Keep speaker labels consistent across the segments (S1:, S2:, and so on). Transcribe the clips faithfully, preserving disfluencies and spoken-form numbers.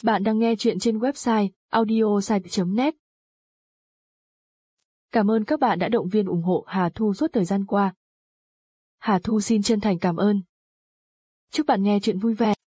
S1: Bạn đang nghe chuyện trên website audiosite chấm net. Cảm ơn các bạn đã động viên ủng hộ Hà Thu suốt thời gian qua. Hà Thu xin chân thành cảm ơn. Chúc bạn nghe chuyện vui vẻ.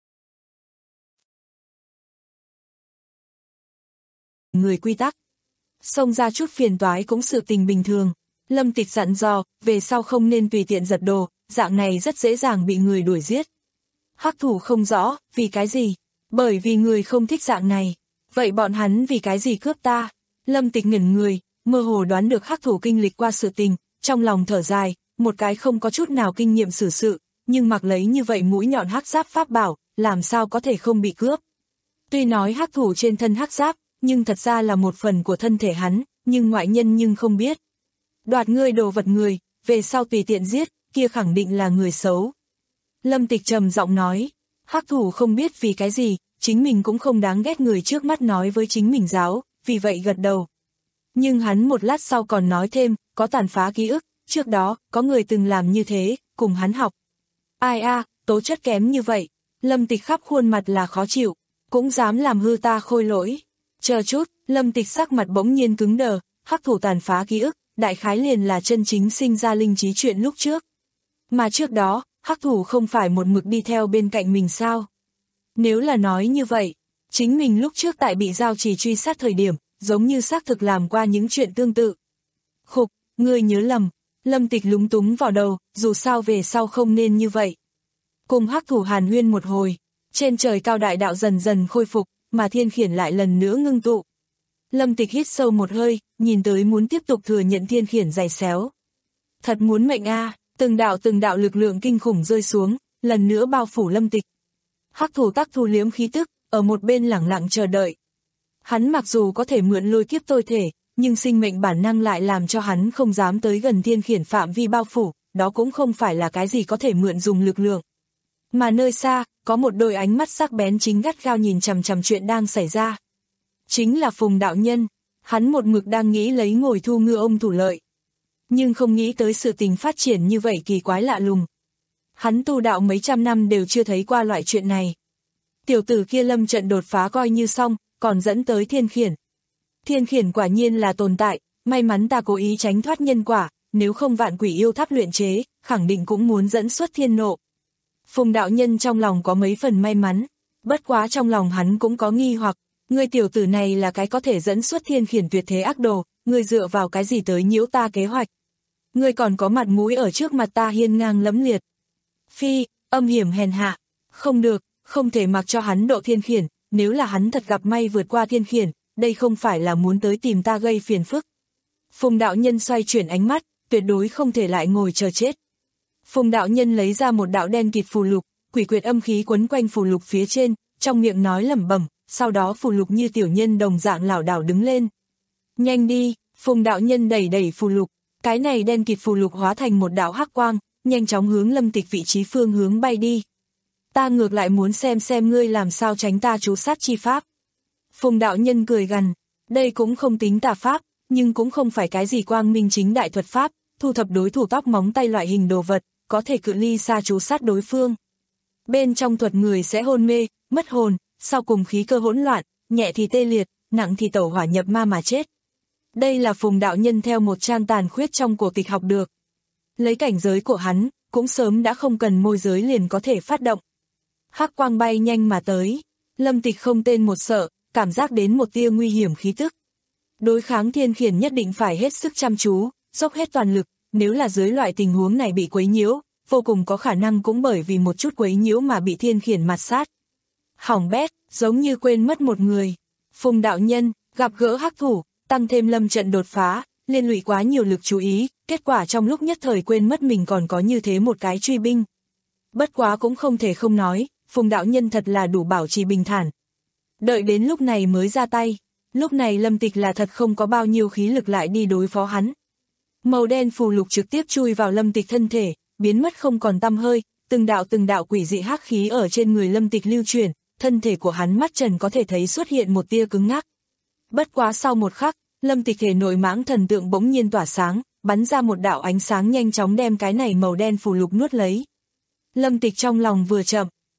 S2: Người quy tắc. Xông ra chút phiền toái cũng sự tình bình thường. Lâm Tịch dặn dò, về sau không nên tùy tiện giật đồ, dạng này rất dễ dàng bị người đuổi giết. Hắc thủ không rõ, vì cái gì? Bởi vì người không thích dạng này. Vậy bọn hắn vì cái gì cướp ta? Lâm Tịch ngẩn người, mơ hồ đoán được hắc thủ kinh lịch qua sự tình, trong lòng thở dài, một cái không có chút nào kinh nghiệm xử sự, nhưng mặc lấy như vậy mũi nhọn hắc giáp pháp bảo, làm sao có thể không bị cướp? Tuy nói hắc thủ trên thân hắc giáp, nhưng thật ra là một phần của thân thể hắn, nhưng ngoại nhân nhưng không biết. Đoạt ngươi đồ vật người, về sau tùy tiện giết, kia khẳng định là người xấu. Lâm Tịch trầm giọng nói, hắc thủ không biết vì cái gì, chính mình cũng không đáng ghét người trước mắt nói với chính mình giáo, vì vậy gật đầu. Nhưng hắn một lát sau còn nói thêm, có tàn phá ký ức, trước đó, có người từng làm như thế, cùng hắn học. Ai a, tố chất kém như vậy, Lâm Tịch khắp khuôn mặt là khó chịu, cũng dám làm hư ta khôi lỗi. Chờ chút, Lâm Tịch sắc mặt bỗng nhiên cứng đờ, hắc thủ tàn phá ký ức, đại khái liền là chân chính sinh ra linh trí chuyện lúc trước. Mà trước đó, hắc thủ không phải một mực đi theo bên cạnh mình sao? Nếu là nói như vậy, chính mình lúc trước tại bị giao trì truy sát thời điểm, giống như xác thực làm qua những chuyện tương tự. Khục, ngươi nhớ lầm, Lâm Tịch lúng túng vào đầu, dù sao về sau không nên như vậy. Cùng hắc thủ hàn huyên một hồi, trên trời cao đại đạo dần dần khôi phục, mà thiên khiển lại lần nữa ngưng tụ. Lâm Tịch hít sâu một hơi, nhìn tới muốn tiếp tục thừa nhận thiên khiển giày xéo. Thật muốn mệnh a, từng đạo từng đạo lực lượng kinh khủng rơi xuống, lần nữa bao phủ Lâm Tịch. Hắc thủ tắc thu liếm khí tức, ở một bên lẳng lặng chờ đợi. Hắn mặc dù có thể mượn lôi kiếp tôi thể, nhưng sinh mệnh bản năng lại làm cho hắn không dám tới gần thiên khiển phạm vi bao phủ, đó cũng không phải là cái gì có thể mượn dùng lực lượng. Mà nơi xa, có một đôi ánh mắt sắc bén chính gắt gao nhìn chằm chằm chuyện đang xảy ra. Chính là Phùng đạo nhân, hắn một mực đang nghĩ lấy ngồi thu ngư ông thủ lợi. Nhưng không nghĩ tới sự tình phát triển như vậy kỳ quái lạ lùng. Hắn tu đạo mấy trăm năm đều chưa thấy qua loại chuyện này. Tiểu tử kia lâm trận đột phá coi như xong, còn dẫn tới thiên khiển. Thiên khiển quả nhiên là tồn tại, may mắn ta cố ý tránh thoát nhân quả, nếu không vạn quỷ yêu tháp luyện chế, khẳng định cũng muốn dẫn xuất thiên nộ. Phùng đạo nhân trong lòng có mấy phần may mắn, bất quá trong lòng hắn cũng có nghi hoặc, ngươi tiểu tử này là cái có thể dẫn xuất thiên khiển tuyệt thế ác đồ, ngươi dựa vào cái gì tới nhiễu ta kế hoạch. Ngươi còn có mặt mũi ở trước mặt ta hiên ngang lẫm liệt. Phi, âm hiểm hèn hạ, không được, không thể mặc cho hắn độ thiên khiển, nếu là hắn thật gặp may vượt qua thiên khiển, đây không phải là muốn tới tìm ta gây phiền phức. Phùng đạo nhân xoay chuyển ánh mắt, tuyệt đối không thể lại ngồi chờ chết. Phùng đạo nhân lấy ra một đạo đen kịt phù lục, quỷ quyệt âm khí quấn quanh phù lục phía trên, trong miệng nói lẩm bẩm, sau đó phù lục như tiểu nhân đồng dạng lảo đảo đứng lên. Nhanh đi, Phùng đạo nhân đẩy đẩy phù lục, cái này đen kịt phù lục hóa thành một đạo hắc quang, nhanh chóng hướng Lâm Tịch vị trí phương hướng bay đi. Ta ngược lại muốn xem xem ngươi làm sao tránh ta chú sát chi pháp. Phùng đạo nhân cười gằn, đây cũng không tính tà pháp, nhưng cũng không phải cái gì quang minh chính đại thuật pháp, thu thập đối thủ tóc móng tay loại hình đồ vật, có thể cự ly xa chú sát đối phương. Bên trong thuật người sẽ hôn mê, mất hồn, sau cùng khí cơ hỗn loạn, nhẹ thì tê liệt, nặng thì tẩu hỏa nhập ma mà chết. Đây là Phùng đạo nhân theo một trang tàn khuyết trong cổ tịch học được. Lấy cảnh giới của hắn, cũng sớm đã không cần môi giới liền có thể phát động. Hắc quang bay nhanh mà tới, Lâm Tịch không tên một sợ, cảm giác đến một tia nguy hiểm khí tức. Đối kháng thiên khiển nhất định phải hết sức chăm chú, dốc hết toàn lực, nếu là dưới loại tình huống này bị quấy nhiễu, vô cùng có khả năng cũng bởi vì một chút quấy nhiễu mà bị thiên khiển mạt sát. Hỏng bét, giống như quên mất một người. Phùng đạo nhân, gặp gỡ hắc thủ, tăng thêm lâm trận đột phá, liên lụy quá nhiều lực chú ý, kết quả trong lúc nhất thời quên mất mình còn có như thế một cái truy binh. Bất quá cũng không thể không nói, Phùng đạo nhân thật là đủ bảo trì bình thản. Đợi đến lúc này mới ra tay, lúc này Lâm Tịch là thật không có bao nhiêu khí lực lại đi đối phó hắn. Màu đen phù lục trực tiếp chui vào Lâm Tịch thân thể, biến mất không còn tăm hơi, từng đạo từng đạo quỷ dị hắc khí ở trên người Lâm Tịch lưu chuyển, thân thể của hắn mắt trần có thể thấy xuất hiện một tia cứng ngắc. Bất quá sau một khắc, Lâm Tịch thể nội mãng thần tượng bỗng nhiên tỏa sáng, bắn ra một đạo ánh sáng nhanh chóng đem cái này màu đen phù lục nuốt lấy. Lâm Tịch trong lòng vừa chậm,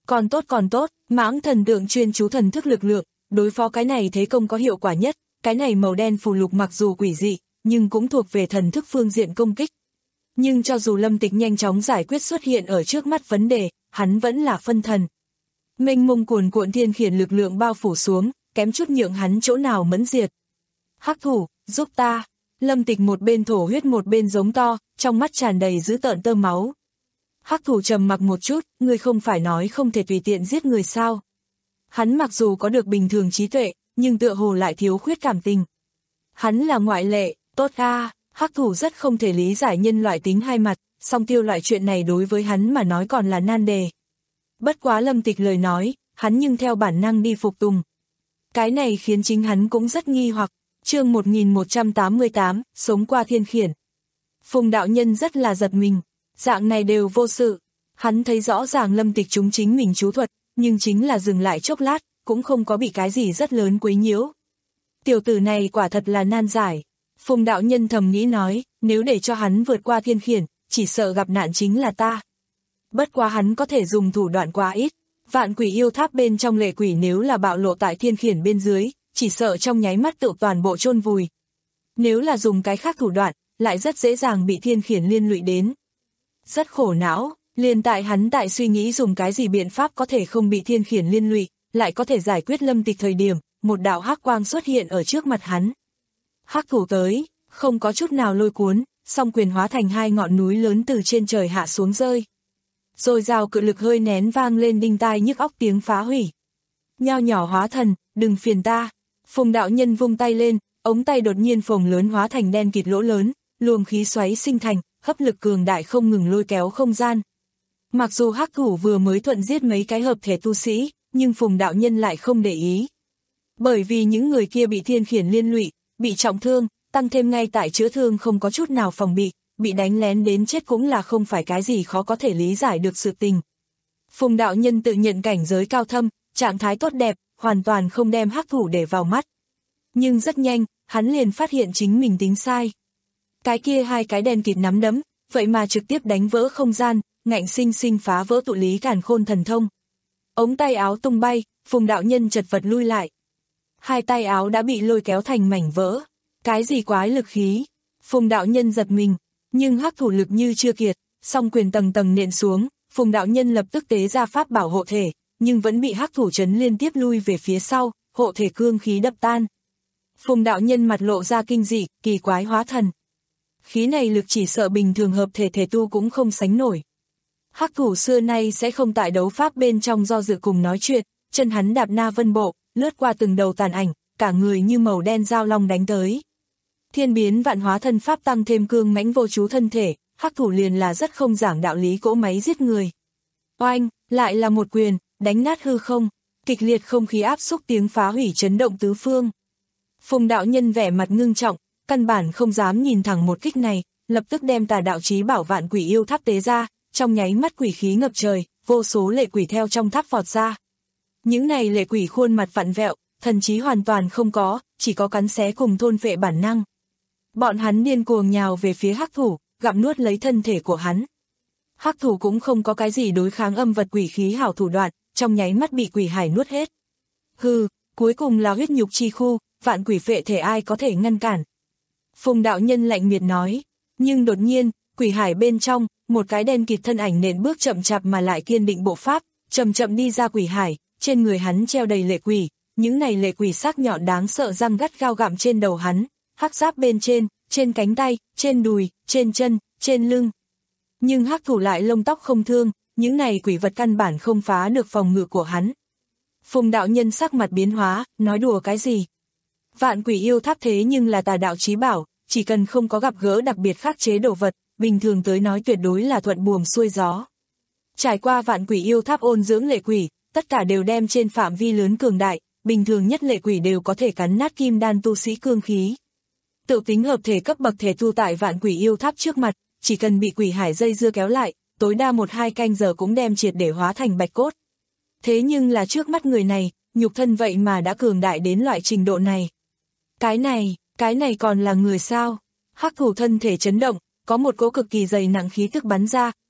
S2: Còn tốt còn tốt, mãng thần tượng chuyên chú thần thức lực lượng, đối phó cái này thế công có hiệu quả nhất, cái này màu đen phù lục mặc dù quỷ dị, nhưng cũng thuộc về thần thức phương diện công kích. Nhưng cho dù Lâm Tịch nhanh chóng giải quyết xuất hiện ở trước mắt vấn đề, hắn vẫn là phân thần. Mênh mông cuồn cuộn thiên khiển lực lượng bao phủ xuống, kém chút nhượng hắn chỗ nào mẫn diệt. Hắc thủ, giúp ta. Lâm Tịch một bên thổ huyết một bên giống to, trong mắt tràn đầy dữ tợn tơ máu. Hắc thủ trầm mặc một chút, ngươi không phải nói không thể tùy tiện giết người sao. Hắn mặc dù có được bình thường trí tuệ, nhưng tựa hồ lại thiếu khuyết cảm tình. Hắn là ngoại lệ, tốt a. Hắc thủ rất không thể lý giải nhân loại tính hai mặt, song tiêu loại chuyện này đối với hắn mà nói còn là nan đề. Bất quá Lâm Tịch lời nói, hắn nhưng theo bản năng đi phục tùng. Cái này khiến chính hắn cũng rất nghi hoặc. Chương một nghìn một trăm tám mươi tám, sống qua thiên khiển. Phùng đạo nhân rất là giật mình, dạng này đều vô sự. Hắn thấy rõ ràng Lâm Tịch chúng chính mình chú thuật, nhưng chính là dừng lại chốc lát, cũng không có bị cái gì rất lớn quấy nhiễu. Tiểu tử này quả thật là nan giải. Phùng đạo nhân thầm nghĩ nói, nếu để cho hắn vượt qua thiên khiển, chỉ sợ gặp nạn chính là ta. Bất quá hắn có thể dùng thủ đoạn quá ít. Vạn quỷ yêu tháp bên trong lệ quỷ nếu là bạo lộ tại thiên khiển bên dưới, chỉ sợ trong nháy mắt tự toàn bộ chôn vùi. Nếu là dùng cái khác thủ đoạn, lại rất dễ dàng bị thiên khiển liên lụy đến. Rất khổ não, liền tại hắn tại suy nghĩ dùng cái gì biện pháp có thể không bị thiên khiển liên lụy, lại có thể giải quyết Lâm Tịch thời điểm, một đạo hắc quang xuất hiện ở trước mặt hắn. Hắc thủ tới, không có chút nào lôi cuốn, song quyền hóa thành hai ngọn núi lớn từ trên trời hạ xuống rơi. Rồi rào cự lực hơi nén vang lên đinh tai nhức óc tiếng phá hủy. Nho nhỏ hóa thần, đừng phiền ta. Phùng đạo nhân vung tay lên, ống tay đột nhiên phồng lớn hóa thành đen kịt lỗ lớn, luồng khí xoáy sinh thành, hấp lực cường đại không ngừng lôi kéo không gian. Mặc dù hắc thủ vừa mới thuận giết mấy cái hợp thể tu sĩ, nhưng Phùng đạo nhân lại không để ý. Bởi vì những người kia bị thiên khiển liên lụy, bị trọng thương, tăng thêm ngay tại chữa thương không có chút nào phòng bị, bị đánh lén đến chết cũng là không phải cái gì khó có thể lý giải được sự tình. Phùng đạo nhân tự nhận cảnh giới cao thâm, trạng thái tốt đẹp, hoàn toàn không đem hắc thủ để vào mắt. Nhưng rất nhanh, hắn liền phát hiện chính mình tính sai. Cái kia hai cái đen kịt nắm đấm, vậy mà trực tiếp đánh vỡ không gian, ngạnh sinh sinh phá vỡ tụ lý càn khôn thần thông. Ống tay áo tung bay, Phùng đạo nhân chật vật lui lại. Hai tay áo đã bị lôi kéo thành mảnh vỡ. Cái gì quái lực khí? Phùng đạo nhân giật mình, nhưng hắc thủ lực như chưa kiệt, song quyền tầng tầng nện xuống, Phùng đạo nhân lập tức tế ra pháp bảo hộ thể, nhưng vẫn bị hắc thủ chấn liên tiếp lui về phía sau, hộ thể cương khí đập tan. Phùng đạo nhân mặt lộ ra kinh dị, kỳ quái hóa thần. Khí này lực chỉ sợ bình thường hợp thể thể tu cũng không sánh nổi. Hắc thủ xưa nay sẽ không tại đấu pháp bên trong do dự cùng nói chuyện, chân hắn đạp na vân bộ, lướt qua từng đầu tàn ảnh, cả người như màu đen dao long đánh tới. Thiên biến vạn hóa thân pháp tăng thêm cương mãnh vô chú thân thể, hắc thủ liền là rất không giảng đạo lý cỗ máy giết người. Oanh, lại là một quyền, đánh nát hư không, kịch liệt không khí áp xúc tiếng phá hủy chấn động tứ phương. Phùng đạo nhân vẻ mặt ngưng trọng, căn bản không dám nhìn thẳng một kích này, lập tức đem tà đạo chí bảo vạn quỷ yêu tháp tế ra, trong nháy mắt quỷ khí ngập trời, vô số lệ quỷ theo trong tháp vọt ra. Những này lệ quỷ khuôn mặt vặn vẹo, thần trí hoàn toàn không có, chỉ có cắn xé cùng thôn phệ bản năng. Bọn hắn điên cuồng nhào về phía hắc thủ, gặm nuốt lấy thân thể của hắn. Hắc thủ cũng không có cái gì đối kháng âm vật quỷ khí hảo thủ đoạn, trong nháy mắt bị quỷ hải nuốt hết. Hừ, cuối cùng là huyết nhục chi khu, vạn quỷ phệ thể ai có thể ngăn cản. Phùng đạo nhân lạnh miệt nói, nhưng đột nhiên, quỷ hải bên trong, một cái đen kịt thân ảnh nện bước chậm chạp mà lại kiên định bộ pháp, chậm chậm đi ra quỷ hải, trên người hắn treo đầy lệ quỷ, những này lệ quỷ sắc nhọn đáng sợ răng gắt gao gặm trên đầu hắn, hắc giáp bên trên, trên cánh tay, trên đùi, trên chân, trên lưng. Nhưng hắc thủ lại lông tóc không thương, những này quỷ vật căn bản không phá được phòng ngự của hắn. Phùng đạo nhân sắc mặt biến hóa, nói đùa cái gì? Vạn quỷ yêu tháp thế nhưng là tà đạo chí bảo, chỉ cần không có gặp gỡ đặc biệt khắc chế đồ vật, bình thường tới nói tuyệt đối là thuận buồm xuôi gió. Trải qua vạn quỷ yêu tháp ôn dưỡng lệ quỷ, tất cả đều đem trên phạm vi lớn cường đại, bình thường nhất lệ quỷ đều có thể cắn nát kim đan tu sĩ cương khí. Tự tính hợp thể cấp bậc thể tu tại vạn quỷ yêu tháp trước mặt, chỉ cần bị quỷ hải dây dưa kéo lại, tối đa một hai canh giờ cũng đem triệt để hóa thành bạch cốt. Thế nhưng là trước mắt người này, nhục thân vậy mà đã cường đại đến loại trình độ này. Cái này, cái này còn là người sao? Hắc thủ thân thể chấn động, có một cỗ cực kỳ dày nặng khí tức bắn ra,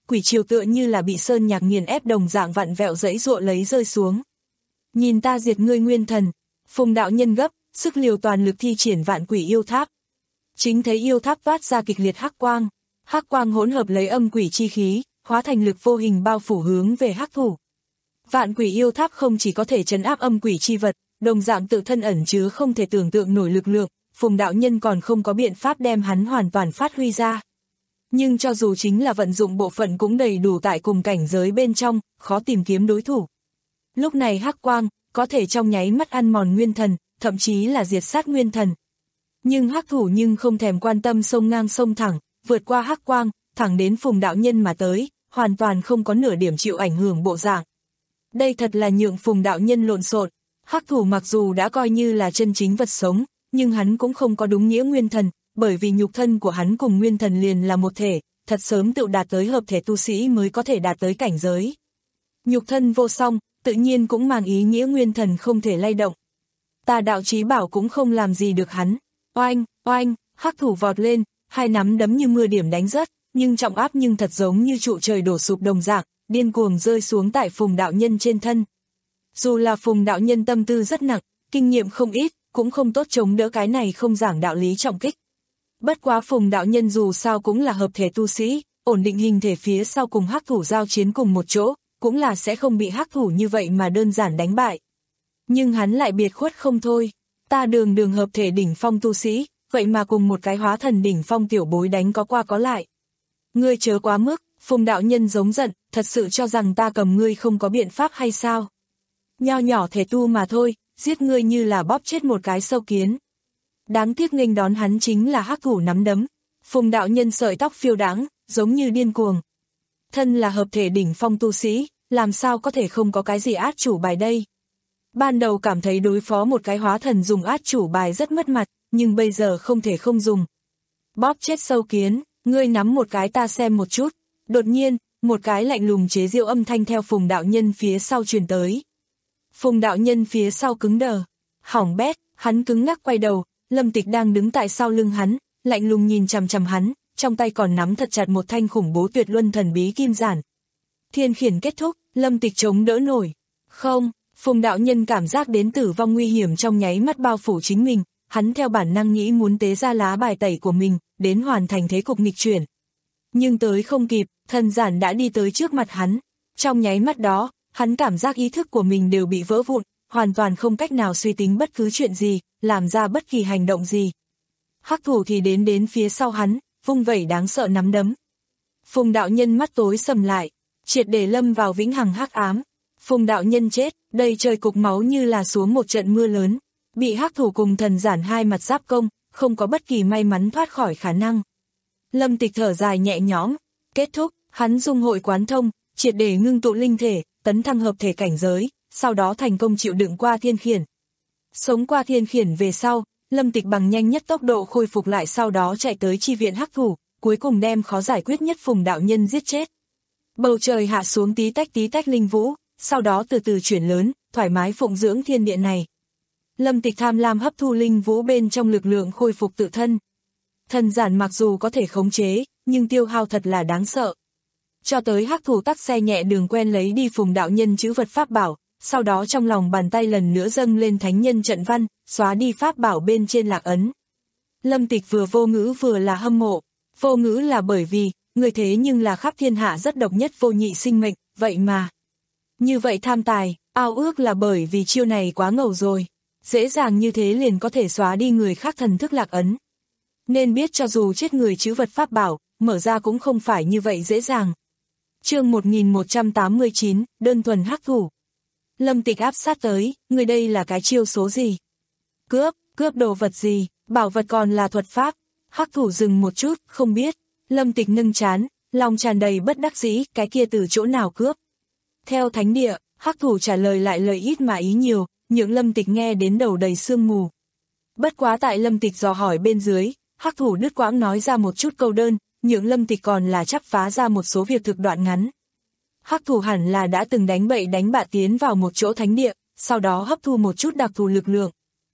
S2: quỷ triều tựa như là bị sơn nhạc nghiền ép đồng dạng vặn vẹo dãy giụa lấy rơi xuống. Nhìn ta diệt ngươi nguyên thần, Phùng đạo nhân gấp, sức liều toàn lực thi triển vạn quỷ yêu tháp. Chính thấy yêu tháp toát ra kịch liệt hắc quang, hắc quang hỗn hợp lấy âm quỷ chi khí, hóa thành lực vô hình bao phủ hướng về hắc thủ. Vạn quỷ yêu tháp không chỉ có thể trấn áp âm quỷ chi vật, đồng dạng tự thân ẩn chứa không thể tưởng tượng nổi lực lượng, Phùng đạo nhân còn không có biện pháp đem hắn hoàn toàn phát huy ra. Nhưng cho dù chính là vận dụng bộ phận cũng đầy đủ tại cùng cảnh giới bên trong, khó tìm kiếm đối thủ. Lúc này hắc quang, có thể trong nháy mắt ăn mòn nguyên thần, thậm chí là diệt sát nguyên thần. Nhưng hắc thủ nhưng không thèm quan tâm sông ngang sông thẳng, vượt qua hắc quang, thẳng đến Phùng đạo nhân mà tới, hoàn toàn không có nửa điểm chịu ảnh hưởng bộ dạng. Đây thật là nhượng Phùng đạo nhân lộn xộn. Hắc thủ mặc dù đã coi như là chân chính vật sống, nhưng hắn cũng không có đúng nghĩa nguyên thần, bởi vì nhục thân của hắn cùng nguyên thần liền là một thể, thật sớm tự đạt tới hợp thể tu sĩ mới có thể đạt tới cảnh giới. Nhục thân vô song, tự nhiên cũng mang ý nghĩa nguyên thần không thể lay động. Tà đạo chí bảo cũng không làm gì được hắn. Oanh, oanh, hắc thủ vọt lên, hai nắm đấm như mưa điểm đánh rớt, nhưng trọng áp nhưng thật giống như trụ trời đổ sụp đồng dạng, điên cuồng rơi xuống tại Phùng đạo nhân trên thân. Dù là Phùng đạo nhân tâm tư rất nặng, kinh nghiệm không ít, cũng không tốt chống đỡ cái này không giảng đạo lý trọng kích. Bất quá Phùng đạo nhân dù sao cũng là hợp thể tu sĩ, ổn định hình thể phía sau cùng hắc thủ giao chiến cùng một chỗ, cũng là sẽ không bị hắc thủ như vậy mà đơn giản đánh bại. Nhưng hắn lại biệt khuất không thôi, ta đường đường hợp thể đỉnh phong tu sĩ, vậy mà cùng một cái hóa thần đỉnh phong tiểu bối đánh có qua có lại. Ngươi chớ quá mức, Phùng đạo nhân giống giận, thật sự cho rằng ta cầm ngươi không có biện pháp hay sao? Nho nhỏ thể tu mà thôi, giết ngươi như là bóp chết một cái sâu kiến. Đáng tiếc nghênh đón hắn chính là hắc thủ nắm đấm. Phùng đạo nhân sợi tóc phiêu đáng, giống như điên cuồng. Thân là hợp thể đỉnh phong tu sĩ, làm sao có thể không có cái gì át chủ bài đây? Ban đầu cảm thấy đối phó một cái hóa thần dùng át chủ bài rất mất mặt, nhưng bây giờ không thể không dùng. Bóp chết sâu kiến, ngươi nắm một cái ta xem một chút. Đột nhiên, một cái lạnh lùng chế giễu âm thanh theo Phùng đạo nhân phía sau truyền tới. Phùng đạo nhân phía sau cứng đờ, hỏng bét, hắn cứng ngắc quay đầu, Lâm Tịch đang đứng tại sau lưng hắn, lạnh lùng nhìn chằm chằm hắn, trong tay còn nắm thật chặt một thanh khủng bố tuyệt luân thần bí kim giản. Thiên khiển kết thúc, Lâm Tịch chống đỡ nổi. Không, Phùng đạo nhân cảm giác đến tử vong nguy hiểm trong nháy mắt bao phủ chính mình, hắn theo bản năng nghĩ muốn tế ra lá bài tẩy của mình, đến hoàn thành thế cục nghịch chuyển. Nhưng tới không kịp, thần giản đã đi tới trước mặt hắn. Trong nháy mắt đó, hắn cảm giác ý thức của mình đều bị vỡ vụn, hoàn toàn không cách nào suy tính bất cứ chuyện gì, làm ra bất kỳ hành động gì. Hắc thủ thì đến đến phía sau hắn, vung vẩy đáng sợ nắm đấm. Phùng đạo nhân mắt tối sầm lại, triệt để lâm vào vĩnh hằng hắc ám. Phùng đạo nhân chết, đầy trời cục máu như là xuống một trận mưa lớn, bị hắc thủ cùng thần giản hai mặt giáp công, không có bất kỳ may mắn thoát khỏi khả năng. Lâm Tịch thở dài nhẹ nhõm, kết thúc, hắn dung hội quán thông, triệt để ngưng tụ linh thể, tấn thăng hợp thể cảnh giới, sau đó thành công chịu đựng qua thiên khiển. Sống qua thiên khiển về sau, Lâm Tịch bằng nhanh nhất tốc độ khôi phục lại, sau đó chạy tới chi viện hắc thủ, cuối cùng đem khó giải quyết nhất Phùng đạo nhân giết chết. Bầu trời hạ xuống tí tách tí tách linh vũ, sau đó từ từ chuyển lớn, thoải mái phụng dưỡng thiên địa này. Lâm Tịch tham lam hấp thu linh vũ bên trong lực lượng khôi phục tự thân. Thần giản mặc dù có thể khống chế, nhưng tiêu hao thật là đáng sợ. Cho tới hắc thủ tắc xe nhẹ đường quen lấy đi Phùng đạo nhân chữ vật pháp bảo, sau đó trong lòng bàn tay lần nữa dâng lên thánh nhân trận văn, xóa đi pháp bảo bên trên lạc ấn. Lâm Tịch vừa vô ngữ vừa là hâm mộ. Vô ngữ là bởi vì, người thế nhưng là khắp thiên hạ rất độc nhất vô nhị sinh mệnh, vậy mà. Như vậy tham tài, ao ước là bởi vì chiêu này quá ngầu rồi. Dễ dàng như thế liền có thể xóa đi người khác thần thức lạc ấn. Nên biết cho dù chết người chữ vật pháp bảo, mở ra cũng không phải như vậy dễ dàng. Chương một nghìn một trăm tám mươi chín, đơn thuần hắc thủ. Lâm Tịch áp sát tới, người đây là cái chiêu số gì? Cướp, cướp đồ vật gì, bảo vật còn là thuật pháp. Hắc thủ dừng một chút, không biết. Lâm Tịch nâng trán, lòng tràn đầy bất đắc dĩ, cái kia từ chỗ nào cướp? Theo thánh địa, hắc thủ trả lời lại lời ít mà ý nhiều, nhượng Lâm Tịch nghe đến đầu đầy sương mù. Bất quá tại Lâm Tịch dò hỏi bên dưới, hắc thủ đứt quãng nói ra một chút câu đơn, nhượng Lâm Tịch còn là chắp phá ra một số việc thực đoạn ngắn. Hắc thủ hẳn là đã từng đánh bậy đánh bạ tiến vào một chỗ thánh địa, sau đó hấp thu một chút đặc thù lực lượng.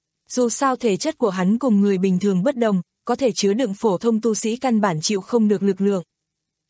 S2: Dù sao thể chất của hắn cùng người bình thường bất đồng, có thể chứa đựng phổ thông tu sĩ căn bản chịu không được lực lượng.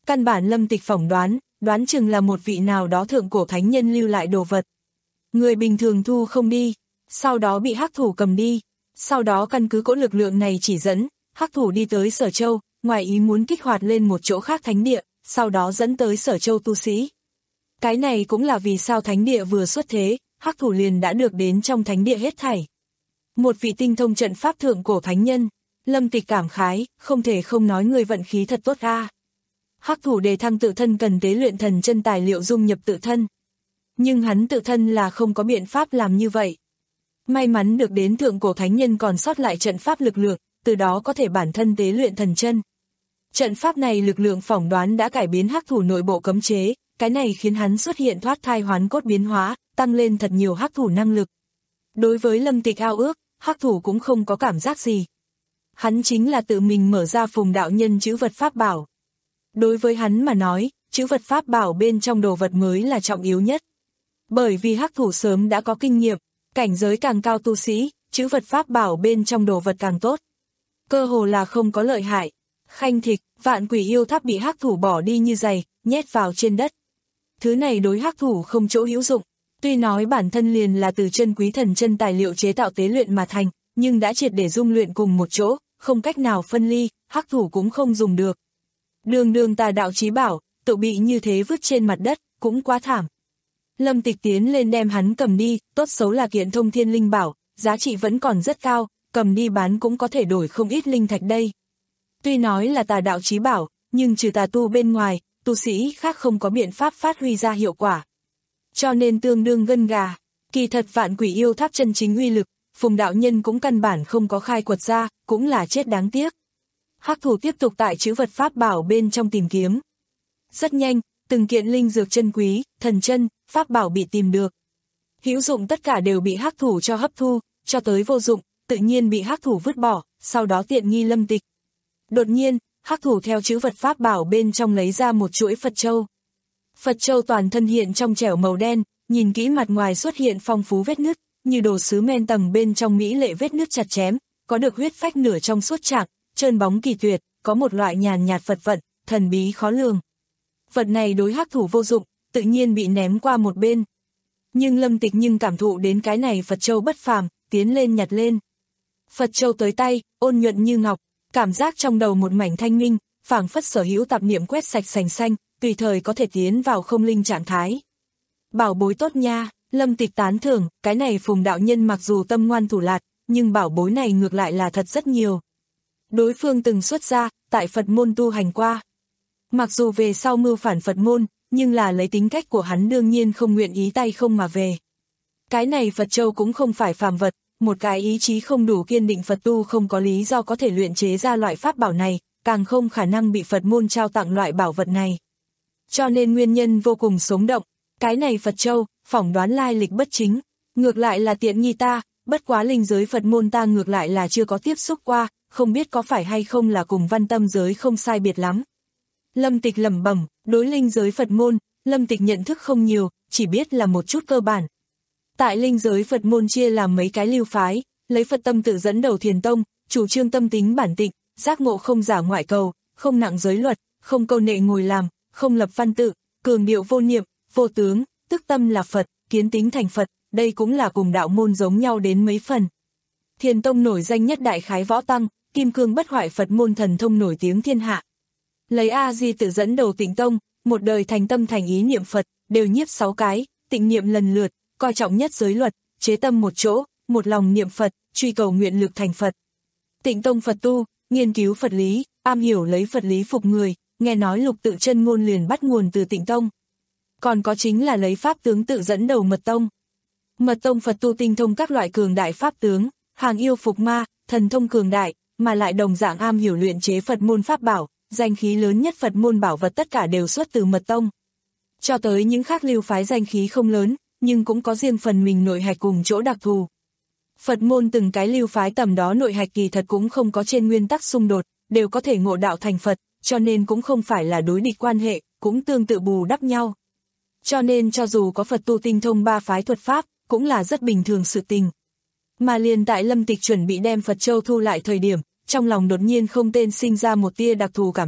S2: Căn bản Lâm Tịch phỏng đoán, đoán chừng là một vị nào đó thượng cổ thánh nhân lưu lại đồ vật. Người bình thường thu không đi, sau đó bị hắc thủ cầm đi, sau đó căn cứ cỗ lực lượng này chỉ dẫn, hắc thủ đi tới Sở Châu, ngoài ý muốn kích hoạt lên một chỗ khác thánh địa, sau đó dẫn tới Sở Châu tu sĩ. Cái này cũng là vì sao thánh địa vừa xuất thế, hắc thủ liền đã được đến trong thánh địa hết thảy. Một vị tinh thông trận pháp thượng cổ thánh nhân, Lâm Tịch cảm khái, không thể không nói người vận khí thật tốt a. Hắc thủ đề thăng tự thân cần tế luyện thần chân tài liệu dung nhập tự thân. Nhưng hắn tự thân là không có biện pháp làm như vậy. May mắn được đến thượng cổ thánh nhân còn sót lại trận pháp lực lượng, từ đó có thể bản thân tế luyện thần chân. Trận pháp này lực lượng phỏng đoán đã cải biến hắc thủ nội bộ cấm chế, cái này khiến hắn xuất hiện thoát thai hoán cốt biến hóa, tăng lên thật nhiều hắc thủ năng lực. Đối với Lâm Tịch ao ước, hắc thủ cũng không có cảm giác gì. Hắn chính là tự mình mở ra Phùng đạo nhân chữ vật pháp bảo. Đối với hắn mà nói, chữ vật pháp bảo bên trong đồ vật mới là trọng yếu nhất. Bởi vì hắc thủ sớm đã có kinh nghiệm, cảnh giới càng cao tu sĩ, chữ vật pháp bảo bên trong đồ vật càng tốt. Cơ hồ là không có lợi hại. Khanh thịch, vạn quỷ yêu tháp bị hắc thủ bỏ đi như giày, nhét vào trên đất. Thứ này đối hắc thủ không chỗ hữu dụng, tuy nói bản thân liền là từ chân quý thần chân tài liệu chế tạo tế luyện mà thành, nhưng đã triệt để dung luyện cùng một chỗ, không cách nào phân ly, hắc thủ cũng không dùng được. Đường đường tà đạo chí bảo, tự bị như thế vứt trên mặt đất, cũng quá thảm. Lâm Tịch tiến lên đem hắn cầm đi, tốt xấu là kiện thông thiên linh bảo, giá trị vẫn còn rất cao, cầm đi bán cũng có thể đổi không ít linh thạch đây. Tuy nói là tà đạo chí bảo, nhưng trừ tà tu bên ngoài, tu sĩ khác không có biện pháp phát huy ra hiệu quả. Cho nên tương đương gân gà, kỳ thật vạn quỷ yêu tháp chân chính uy lực, Phùng đạo nhân cũng căn bản không có khai quật ra, cũng là chết đáng tiếc. Hắc thủ tiếp tục tại chữ vật pháp bảo bên trong tìm kiếm. Rất nhanh, từng kiện linh dược chân quý, thần chân, pháp bảo bị tìm được. Hữu dụng tất cả đều bị hắc thủ cho hấp thu, cho tới vô dụng, tự nhiên bị hắc thủ vứt bỏ, sau đó tiện nghi Lâm Tịch. Đột nhiên, hắc thủ theo chữ vật pháp bảo bên trong lấy ra một chuỗi Phật châu. Phật châu toàn thân hiện trong trẻo màu đen, nhìn kỹ mặt ngoài xuất hiện phong phú vết nứt, như đồ sứ men tầng bên trong mỹ lệ vết nứt chặt chém, có được huyết phách nửa trong suốt trạng, trơn bóng kỳ tuyệt, có một loại nhàn nhạt Phật vận, thần bí khó lường. Vật này đối hắc thủ vô dụng, tự nhiên bị ném qua một bên. Nhưng Lâm Tịch nhưng cảm thụ đến cái này Phật châu bất phàm, tiến lên nhặt lên. Phật châu tới tay, ôn nhuận như ngọc, cảm giác trong đầu một mảnh thanh minh, phảng phất sở hữu tạp niệm quét sạch sành xanh, tùy thời có thể tiến vào không linh trạng thái. Bảo bối tốt nha, Lâm Tịch tán thưởng, cái này Phùng đạo nhân mặc dù tâm ngoan thủ lạt, nhưng bảo bối này ngược lại là thật rất nhiều. Đối phương từng xuất ra, tại Phật môn tu hành qua. Mặc dù về sau mưu phản Phật môn, nhưng là lấy tính cách của hắn đương nhiên không nguyện ý tay không mà về. Cái này Phật châu cũng không phải phàm vật, một cái ý chí không đủ kiên định Phật tu không có lý do có thể luyện chế ra loại pháp bảo này, càng không khả năng bị Phật môn trao tặng loại bảo vật này. Cho nên nguyên nhân vô cùng sống động, cái này Phật châu, phỏng đoán lai lịch bất chính, ngược lại là tiện nghi ta, bất quá linh giới Phật môn ta ngược lại là chưa có tiếp xúc qua, không biết có phải hay không là cùng văn tâm giới không sai biệt lắm. Lâm Tịch lẩm bẩm, đối linh giới Phật môn, Lâm Tịch nhận thức không nhiều, chỉ biết là một chút cơ bản. Tại linh giới Phật môn chia làm mấy cái lưu phái, lấy Phật tâm tự dẫn đầu Thiền tông, chủ trương tâm tính bản tịnh, giác ngộ không giả ngoại cầu, không nặng giới luật, không câu nệ ngồi làm, không lập văn tự, cường điệu vô niệm, vô tướng, tức tâm là Phật, kiến tính thành Phật, đây cũng là cùng đạo môn giống nhau đến mấy phần. Thiền tông nổi danh nhất đại khái võ tăng, kim cương bất hoại Phật môn thần thông nổi tiếng thiên hạ. Lấy A-di tự dẫn đầu Tịnh tông, một đời thành tâm thành ý niệm Phật, đều nhiếp sáu cái, tịnh niệm lần lượt, coi trọng nhất giới luật, chế tâm một chỗ, một lòng niệm Phật, truy cầu nguyện lực thành Phật. Tịnh tông Phật tu, nghiên cứu Phật lý, am hiểu lấy Phật lý phục người, nghe nói lục tự chân ngôn liền bắt nguồn từ Tịnh tông. Còn có chính là lấy pháp tướng tự dẫn đầu Mật tông. Mật tông Phật tu tinh thông các loại cường đại pháp tướng, hàng yêu phục ma, thần thông cường đại, mà lại đồng dạng am hiểu luyện chế Phật môn pháp bảo, danh khí lớn nhất Phật môn bảo vật tất cả đều xuất từ Mật tông. Cho tới những khác lưu phái danh khí không lớn, nhưng cũng có riêng phần mình nội hạch cùng chỗ đặc thù. Phật môn từng cái lưu phái tầm đó nội hạch kỳ thật cũng không có trên nguyên tắc xung đột, đều có thể ngộ đạo thành Phật, cho nên cũng không phải là đối địch quan hệ, cũng tương tự bù đắp nhau. Cho nên cho dù có Phật tu tinh thông ba phái thuật pháp, cũng là rất bình thường sự tình. Mà liền tại Lâm Tịch chuẩn bị đem Phật châu thu lại thời điểm, trong lòng đột nhiên không tên sinh ra một tia đặc thù cảm giác,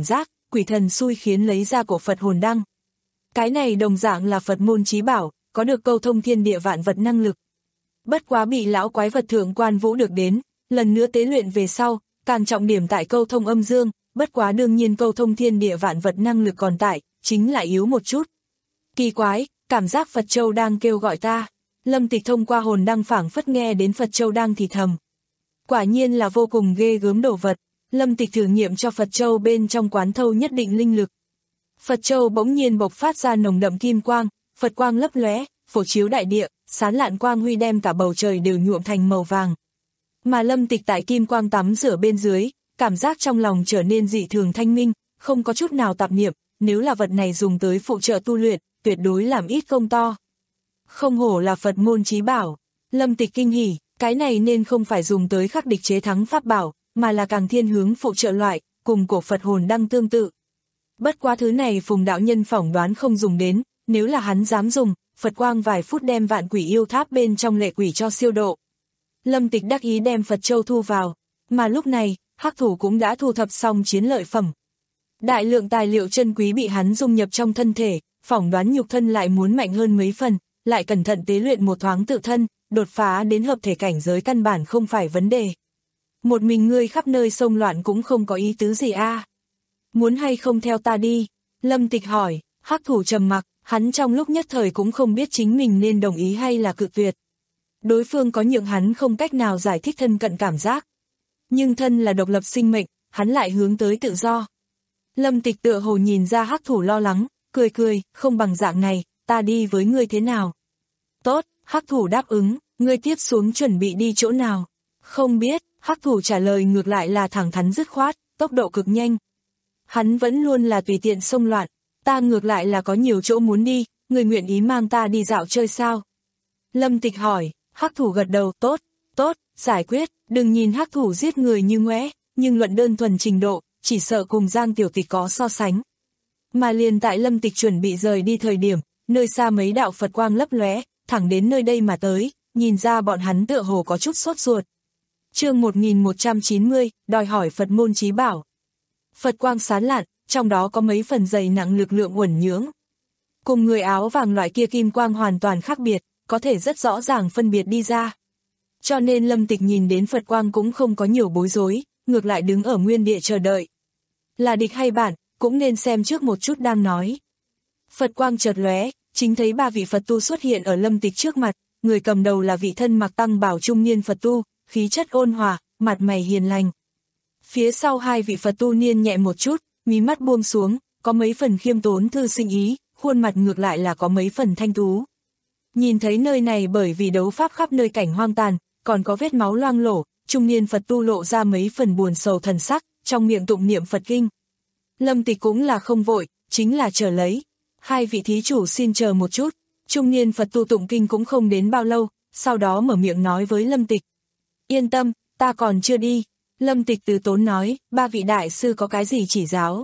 S2: quỷ thần xui khiến lấy ra cổ Phật hồn đăng. Cái này đồng dạng là Phật môn chí bảo, có được câu thông thiên địa vạn vật năng lực. Bất quá bị lão quái vật thượng quan vũ được đến, lần nữa tế luyện về sau, càng trọng điểm tại câu thông âm dương, bất quá đương nhiên câu thông thiên địa vạn vật năng lực còn tại, chính là yếu một chút. Kỳ quái, cảm giác Phật Châu đang kêu gọi ta. Lâm Tịch thông qua hồn đăng phảng phất nghe đến Phật Châu đang thì thầm. Quả nhiên là vô cùng ghê gớm đồ vật. Lâm Tịch thử nghiệm cho Phật Châu bên trong quán thâu nhất định linh lực. Phật Châu bỗng nhiên bộc phát ra nồng đậm kim quang, Phật quang lấp lóe, phổ chiếu đại địa, sán lạn quang huy đem cả bầu trời đều nhuộm thành màu vàng. Mà Lâm Tịch tại kim quang tắm rửa bên dưới, cảm giác trong lòng trở nên dị thường thanh minh, không có chút nào tạp niệm, nếu là vật này dùng tới phụ trợ tu luyện, tuyệt đối làm ít công to. Không hổ là Phật môn chí bảo, Lâm Tịch kinh hỉ, cái này nên không phải dùng tới khắc địch chế thắng pháp bảo, mà là càng thiên hướng phụ trợ loại, cùng cổ Phật hồn đăng tương tự. Bất quá thứ này Phùng đạo nhân phỏng đoán không dùng đến, nếu là hắn dám dùng, Phật quang vài phút đem vạn quỷ yêu tháp bên trong lệ quỷ cho siêu độ. Lâm Tịch đắc ý đem Phật Châu thu vào, mà lúc này, hắc thủ cũng đã thu thập xong chiến lợi phẩm. Đại lượng tài liệu chân quý bị hắn dung nhập trong thân thể, phỏng đoán nhục thân lại muốn mạnh hơn mấy phần, lại cẩn thận tế luyện một thoáng tự thân, đột phá đến hợp thể cảnh giới căn bản không phải vấn đề. Một mình ngươi khắp nơi xông loạn cũng không có ý tứ gì a. Muốn hay không theo ta đi? Lâm Tịch hỏi, hắc thủ trầm mặc, hắn trong lúc nhất thời cũng không biết chính mình nên đồng ý hay là cự tuyệt. Đối phương có nhượng hắn không cách nào giải thích thân cận cảm giác. Nhưng thân là độc lập sinh mệnh, hắn lại hướng tới tự do. Lâm Tịch tựa hồ nhìn ra hắc thủ lo lắng, cười cười, không bằng dạng này, ta đi với ngươi thế nào? Tốt, hắc thủ đáp ứng, ngươi tiếp xuống chuẩn bị đi chỗ nào? Không biết, hắc thủ trả lời ngược lại là thẳng thắn dứt khoát, tốc độ cực nhanh. Hắn vẫn luôn là tùy tiện xông loạn, ta ngược lại là có nhiều chỗ muốn đi, người nguyện ý mang ta đi dạo chơi sao? Lâm Tịch hỏi, hắc thủ gật đầu, tốt, tốt, giải quyết, đừng nhìn hắc thủ giết người như ngoé, nhưng luận đơn thuần trình độ, chỉ sợ cùng Giang Tiểu Tịch có so sánh. Mà liền tại Lâm Tịch chuẩn bị rời đi thời điểm, nơi xa mấy đạo Phật quang lấp lóe, thẳng đến nơi đây mà tới, nhìn ra bọn hắn tựa hồ có chút sốt ruột. Chương một nghìn một trăm chín mươi, đòi hỏi Phật môn chí bảo. Phật quang sán lạn, trong đó có mấy phần dày nặng lực lượng uẩn nhưỡng. Cùng người áo vàng loại kia kim quang hoàn toàn khác biệt, có thể rất rõ ràng phân biệt đi ra. Cho nên Lâm Tịch nhìn đến Phật quang cũng không có nhiều bối rối, ngược lại đứng ở nguyên địa chờ đợi. Là địch hay bạn, cũng nên xem trước một chút đang nói. Phật quang chợt lóe, chính thấy ba vị Phật tu xuất hiện ở Lâm Tịch trước mặt, người cầm đầu là vị thân mặc tăng bào trung niên Phật tu, khí chất ôn hòa, mặt mày hiền lành. Phía sau hai vị Phật tu niên nhẹ một chút, mí mắt buông xuống, có mấy phần khiêm tốn thư sinh ý, khuôn mặt ngược lại là có mấy phần thanh tú. Nhìn thấy nơi này bởi vì đấu pháp khắp nơi cảnh hoang tàn, còn có vết máu loang lổ, trung niên Phật tu lộ ra mấy phần buồn sầu thần sắc, trong miệng tụng niệm Phật kinh. Lâm Tịch cũng là không vội, chính là chờ lấy. Hai vị thí chủ xin chờ một chút, trung niên Phật tu tụng kinh cũng không đến bao lâu, sau đó mở miệng nói với Lâm Tịch. Yên tâm, ta còn chưa đi. Lâm Tịch từ tốn nói, ba vị đại sư có cái gì chỉ giáo?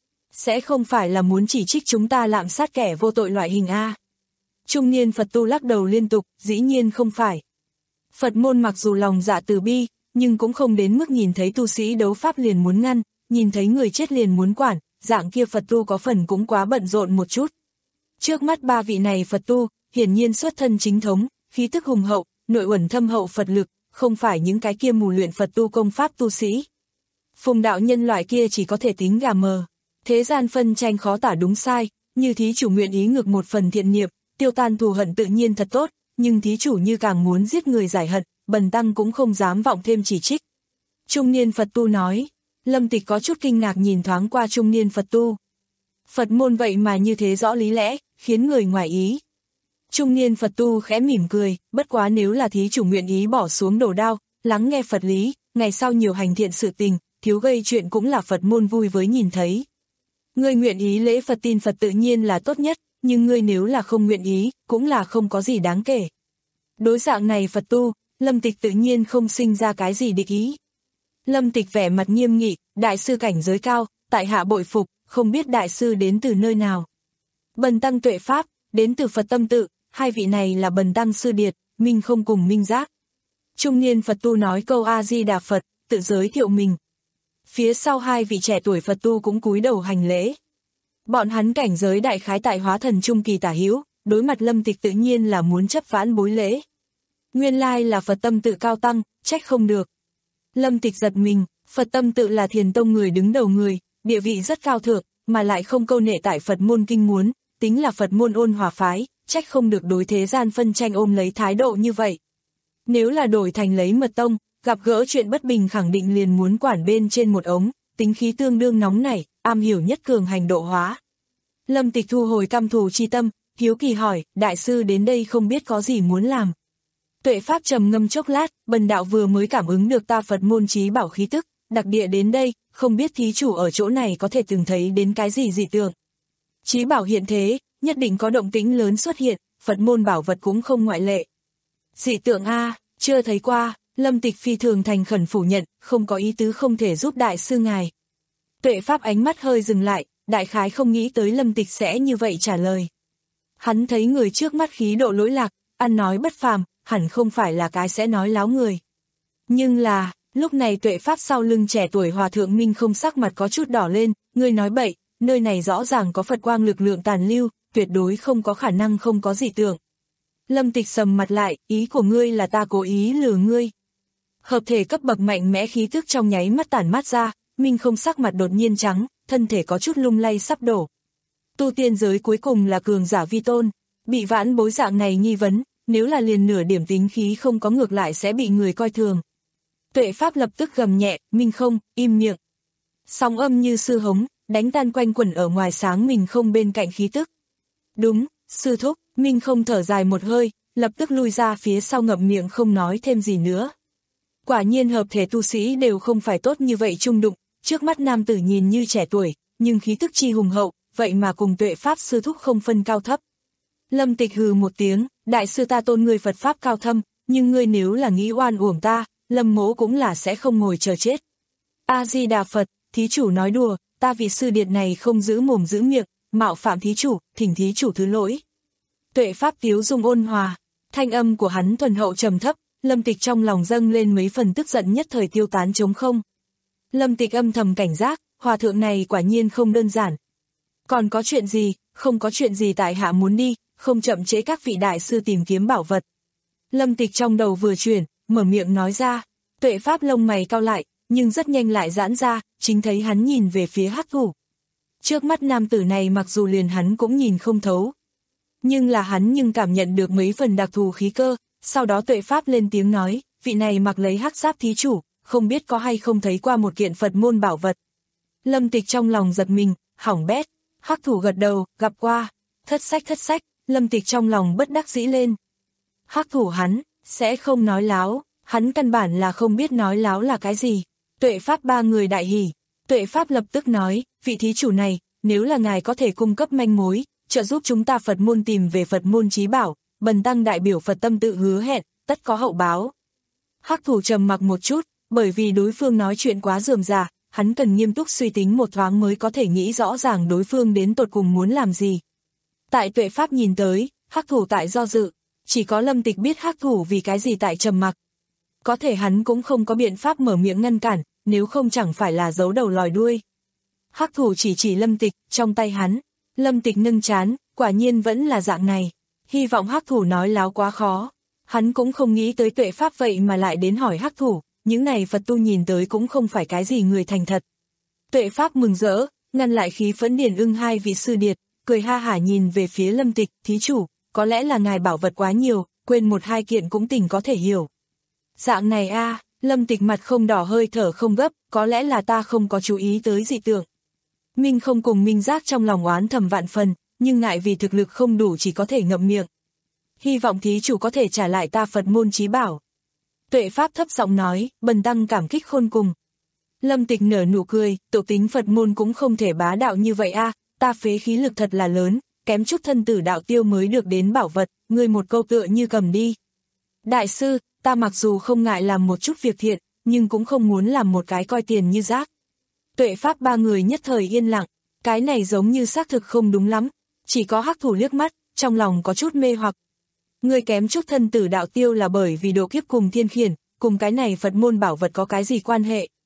S2: Sẽ không phải là muốn chỉ trích chúng ta lạm sát kẻ vô tội loại hình A. Trung niên Phật tu lắc đầu liên tục, dĩ nhiên không phải. Phật môn mặc dù lòng dạ từ bi, nhưng cũng không đến mức nhìn thấy tu sĩ đấu pháp liền muốn ngăn, nhìn thấy người chết liền muốn quản, dạng kia Phật tu có phần cũng quá bận rộn một chút. Trước mắt ba vị này Phật tu, hiển nhiên xuất thân chính thống, khí tức hùng hậu, nội uẩn thâm hậu Phật lực, không phải những cái kia mù luyện Phật tu công pháp tu sĩ. Phùng đạo nhân loại kia chỉ có thể tính gà mờ. Thế gian phân tranh khó tả đúng sai, như thí chủ nguyện ý ngược một phần thiện niệm, tiêu tan thù hận tự nhiên thật tốt, nhưng thí chủ như càng muốn giết người giải hận, bần tăng cũng không dám vọng thêm chỉ trích. Trung niên Phật tu nói, Lâm Tịch có chút kinh ngạc nhìn thoáng qua trung niên Phật tu. Phật môn vậy mà như thế rõ lý lẽ, khiến người ngoài ý. Trung niên Phật tu khẽ mỉm cười, bất quá nếu là thí chủ nguyện ý bỏ xuống đồ đao, lắng nghe Phật lý, ngày sau nhiều hành thiện sự tình, thiếu gây chuyện cũng là Phật môn vui với nhìn thấy. Ngươi nguyện ý lễ Phật tin Phật tự nhiên là tốt nhất, nhưng ngươi nếu là không nguyện ý, cũng là không có gì đáng kể. Đối dạng này Phật tu, Lâm Tịch tự nhiên không sinh ra cái gì địch ý. Lâm Tịch vẻ mặt nghiêm nghị, đại sư cảnh giới cao, tại hạ bội phục, không biết đại sư đến từ nơi nào. Bần tăng tuệ pháp, đến từ Phật tâm tự, hai vị này là bần tăng sư điệt, minh không cùng minh giác. Trung niên Phật tu nói câu A-di-đà Phật, tự giới thiệu mình. Phía sau hai vị trẻ tuổi Phật tu cũng cúi đầu hành lễ. Bọn hắn cảnh giới đại khái tại hóa thần trung kỳ tả hữu, đối mặt Lâm Tịch tự nhiên là muốn chấp vãn bối lễ. Nguyên lai là Phật tâm tự cao tăng, trách không được. Lâm Tịch giật mình, Phật tâm tự là thiền tông người đứng đầu người, địa vị rất cao thượng, mà lại không câu nệ tại Phật môn kinh muốn, tính là Phật môn ôn hòa phái, trách không được đối thế gian phân tranh ôm lấy thái độ như vậy. Nếu là đổi thành lấy mật tông, gặp gỡ chuyện bất bình khẳng định liền muốn quản bên trên một ống, tính khí tương đương nóng nảy, am hiểu nhất cường hành độ hóa. Lâm Tịch thu hồi căm thù chi tâm, hiếu kỳ hỏi, đại sư đến đây không biết có gì muốn làm. Tuệ Pháp trầm ngâm chốc lát, bần đạo vừa mới cảm ứng được ta Phật môn chí bảo khí tức, đặc địa đến đây, không biết thí chủ ở chỗ này có thể từng thấy đến cái gì dị tượng. Chí bảo hiện thế, nhất định có động tĩnh lớn xuất hiện, Phật môn bảo vật cũng không ngoại lệ. Dị tượng A, chưa thấy qua, Lâm Tịch phi thường thành khẩn phủ nhận, không có ý tứ không thể giúp đại sư ngài. Tuệ Pháp ánh mắt hơi dừng lại, đại khái không nghĩ tới Lâm Tịch sẽ như vậy trả lời. Hắn thấy người trước mắt khí độ lỗi lạc, ăn nói bất phàm, hẳn không phải là cái sẽ nói láo người. Nhưng là, lúc này Tuệ Pháp sau lưng trẻ tuổi hòa thượng Minh không sắc mặt có chút đỏ lên, ngươi nói bậy, nơi này rõ ràng có Phật quang lực lượng tàn lưu, tuyệt đối không có khả năng không có dị tượng. Lâm Tịch sầm mặt lại, ý của ngươi là ta cố ý lừa ngươi. Hợp thể cấp bậc mạnh mẽ khí thức trong nháy mắt tản mát ra, Minh không sắc mặt đột nhiên trắng, thân thể có chút lung lay sắp đổ. Tu tiên giới cuối cùng là cường giả vi tôn, bị vãn bối dạng này nghi vấn, nếu là liền nửa điểm tính khí không có ngược lại sẽ bị người coi thường. Tuệ Pháp lập tức gầm nhẹ, Minh không, im miệng. Sóng âm như sư hống, đánh tan quanh quẩn ở ngoài sáng mình không bên cạnh khí tức. Đúng, sư thúc, Minh không thở dài một hơi, lập tức lui ra phía sau ngậm miệng không nói thêm gì nữa. Quả nhiên hợp thể tu sĩ đều không phải tốt như vậy chung đụng, trước mắt nam tử nhìn như trẻ tuổi, nhưng khí tức chi hùng hậu, vậy mà cùng Tuệ Pháp sư thúc không phân cao thấp. Lâm Tịch hừ một tiếng, đại sư ta tôn ngươi Phật Pháp cao thâm, nhưng ngươi nếu là nghĩ oan uổng ta, Lâm mỗ cũng là sẽ không ngồi chờ chết. A-di-đà Phật, thí chủ nói đùa, ta vị sư điệt này không giữ mồm giữ miệng, mạo phạm thí chủ, thỉnh thí chủ thứ lỗi. Tuệ Pháp tiếu dung ôn hòa, thanh âm của hắn thuần hậu trầm thấp, Lâm Tịch trong lòng dâng lên mấy phần tức giận nhất thời tiêu tán trống không. Lâm Tịch âm thầm cảnh giác, hòa thượng này quả nhiên không đơn giản. Còn có chuyện gì, không có chuyện gì tại hạ muốn đi, không chậm trễ các vị đại sư tìm kiếm bảo vật. Lâm Tịch trong đầu vừa chuyển, mở miệng nói ra, Tuệ Pháp lông mày cau lại, nhưng rất nhanh lại giãn ra, chính thấy hắn nhìn về phía Hắc Thủ. Trước mắt nam tử này mặc dù liền hắn cũng nhìn không thấu, nhưng là hắn nhưng cảm nhận được mấy phần đặc thù khí cơ, sau đó Tuệ Pháp lên tiếng nói, vị này mặc lấy hắc giáp thí chủ, không biết có hay không thấy qua một kiện Phật môn bảo vật. Lâm Tịch trong lòng giật mình, hỏng bét, Hắc Thủ gật đầu, gặp qua, thất sách thất sách, Lâm Tịch trong lòng bất đắc dĩ lên. Hắc Thủ hắn, sẽ không nói láo, hắn căn bản là không biết nói láo là cái gì. Tuệ Pháp ba người đại hỉ, Tuệ Pháp lập tức nói, vị thí chủ này, nếu là ngài có thể cung cấp manh mối, trợ giúp chúng ta Phật môn tìm về Phật môn chí bảo, bần tăng đại biểu Phật tâm tự hứa hẹn, tất có hậu báo. Hắc Thủ trầm mặc một chút, bởi vì đối phương nói chuyện quá rườm rà, hắn cần nghiêm túc suy tính một thoáng mới có thể nghĩ rõ ràng đối phương đến tột cùng muốn làm gì. Tại Tuệ Pháp nhìn tới, Hắc Thủ tại do dự, chỉ có Lâm Tịch biết Hắc Thủ vì cái gì tại trầm mặc. Có thể hắn cũng không có biện pháp mở miệng ngăn cản, nếu không chẳng phải là giấu đầu lòi đuôi. Hắc Thủ chỉ chỉ Lâm Tịch, trong tay hắn, Lâm Tịch nâng trán, quả nhiên vẫn là dạng này. Hy vọng Hắc Thủ nói láo quá khó. Hắn cũng không nghĩ tới Tuệ Pháp vậy mà lại đến hỏi Hắc Thủ, những này Phật tu nhìn tới cũng không phải cái gì người thành thật. Tuệ Pháp mừng rỡ, ngăn lại khí phẫn Điền Ưng hai vị sư điệt, cười ha hả nhìn về phía Lâm Tịch, thí chủ, có lẽ là ngài bảo vật quá nhiều, quên một hai kiện cũng tỉnh có thể hiểu. Dạng này a, à, Lâm Tịch mặt không đỏ hơi thở không gấp, có lẽ là ta không có chú ý tới dị tượng. Minh không cùng Minh Giác trong lòng oán thầm vạn phần, nhưng ngại vì thực lực không đủ chỉ có thể ngậm miệng. Hy vọng thí chủ có thể trả lại ta Phật môn chí bảo. Tuệ Pháp thấp giọng nói, bần tăng cảm kích khôn cùng. Lâm Tịch nở nụ cười, tổ tính Phật môn cũng không thể bá đạo như vậy a, à, ta phế khí lực thật là lớn, kém chút thân tử đạo tiêu mới được đến bảo vật, ngươi một câu tựa như cầm đi. Đại sư, ta mặc dù không ngại làm một chút việc thiện, nhưng cũng không muốn làm một cái coi tiền như rác. Tuệ Pháp ba người nhất thời yên lặng, cái này giống như xác thực không đúng lắm, chỉ có Hắc Thủ liếc mắt, trong lòng có chút mê hoặc. Ngươi kém chút thân tử đạo tiêu là bởi vì độ kiếp cùng thiên khiển, cùng cái này Phật môn bảo vật có cái gì quan hệ?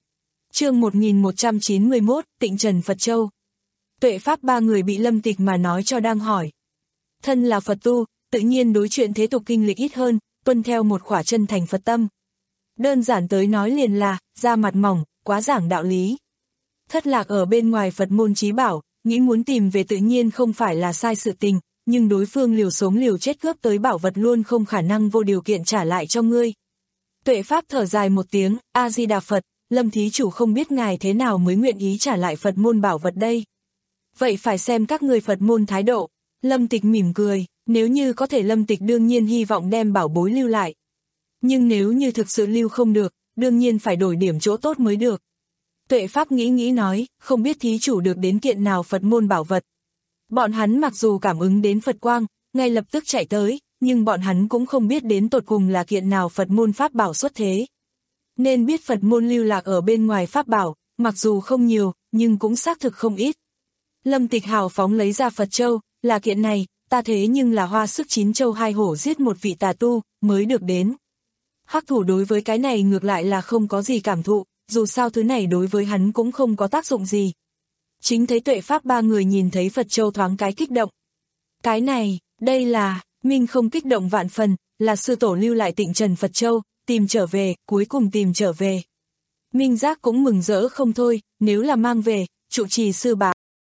S2: Chương một nghìn một trăm chín mươi mốt, Tịnh Trần Phật Châu. Tuệ Pháp ba người bị Lâm Tịch mà nói cho đang hỏi. Thân là Phật tu, tự nhiên đối chuyện thế tục kinh lịch ít hơn, tuân theo một khỏa chân thành Phật tâm. Đơn giản tới nói liền là, da mặt mỏng, quá giảng đạo lý. Thất lạc ở bên ngoài Phật môn trí bảo, nghĩ muốn tìm về tự nhiên không phải là sai sự tình, nhưng đối phương liều sống liều chết cướp tới bảo vật luôn không khả năng vô điều kiện trả lại cho ngươi. Tuệ Pháp thở dài một tiếng, A-di-đà Phật, Lâm thí chủ không biết ngài thế nào mới nguyện ý trả lại Phật môn bảo vật đây. Vậy phải xem các người Phật môn thái độ. Lâm Tịch mỉm cười, nếu như có thể Lâm Tịch đương nhiên hy vọng đem bảo bối lưu lại. Nhưng nếu như thực sự lưu không được, đương nhiên phải đổi điểm chỗ tốt mới được. Tuệ Pháp nghĩ nghĩ nói, không biết thí chủ được đến kiện nào Phật môn bảo vật. Bọn hắn mặc dù cảm ứng đến Phật quang, ngay lập tức chạy tới, nhưng bọn hắn cũng không biết đến tột cùng là kiện nào Phật môn pháp bảo xuất thế. Nên biết Phật môn lưu lạc ở bên ngoài pháp bảo, mặc dù không nhiều, nhưng cũng xác thực không ít. Lâm Tịch hào phóng lấy ra Phật Châu, là kiện này, ta thế nhưng là hoa sức chín châu hai hổ giết một vị tà tu, mới được đến. Hắc thủ đối với cái này ngược lại là không có gì cảm thụ, dù sao thứ này đối với hắn cũng không có tác dụng gì. Chính thấy Tuệ Pháp ba người nhìn thấy Phật Châu thoáng cái kích động. Cái này, đây là, Minh không kích động vạn phần, là sư tổ lưu lại Tịnh Trần Phật Châu, tìm trở về, cuối cùng tìm trở về. Minh Giác cũng mừng rỡ không thôi, nếu là mang về, trụ trì sư bá.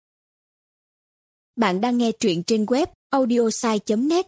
S3: Bạn đang nghe truyện trên web audiosai chấm net.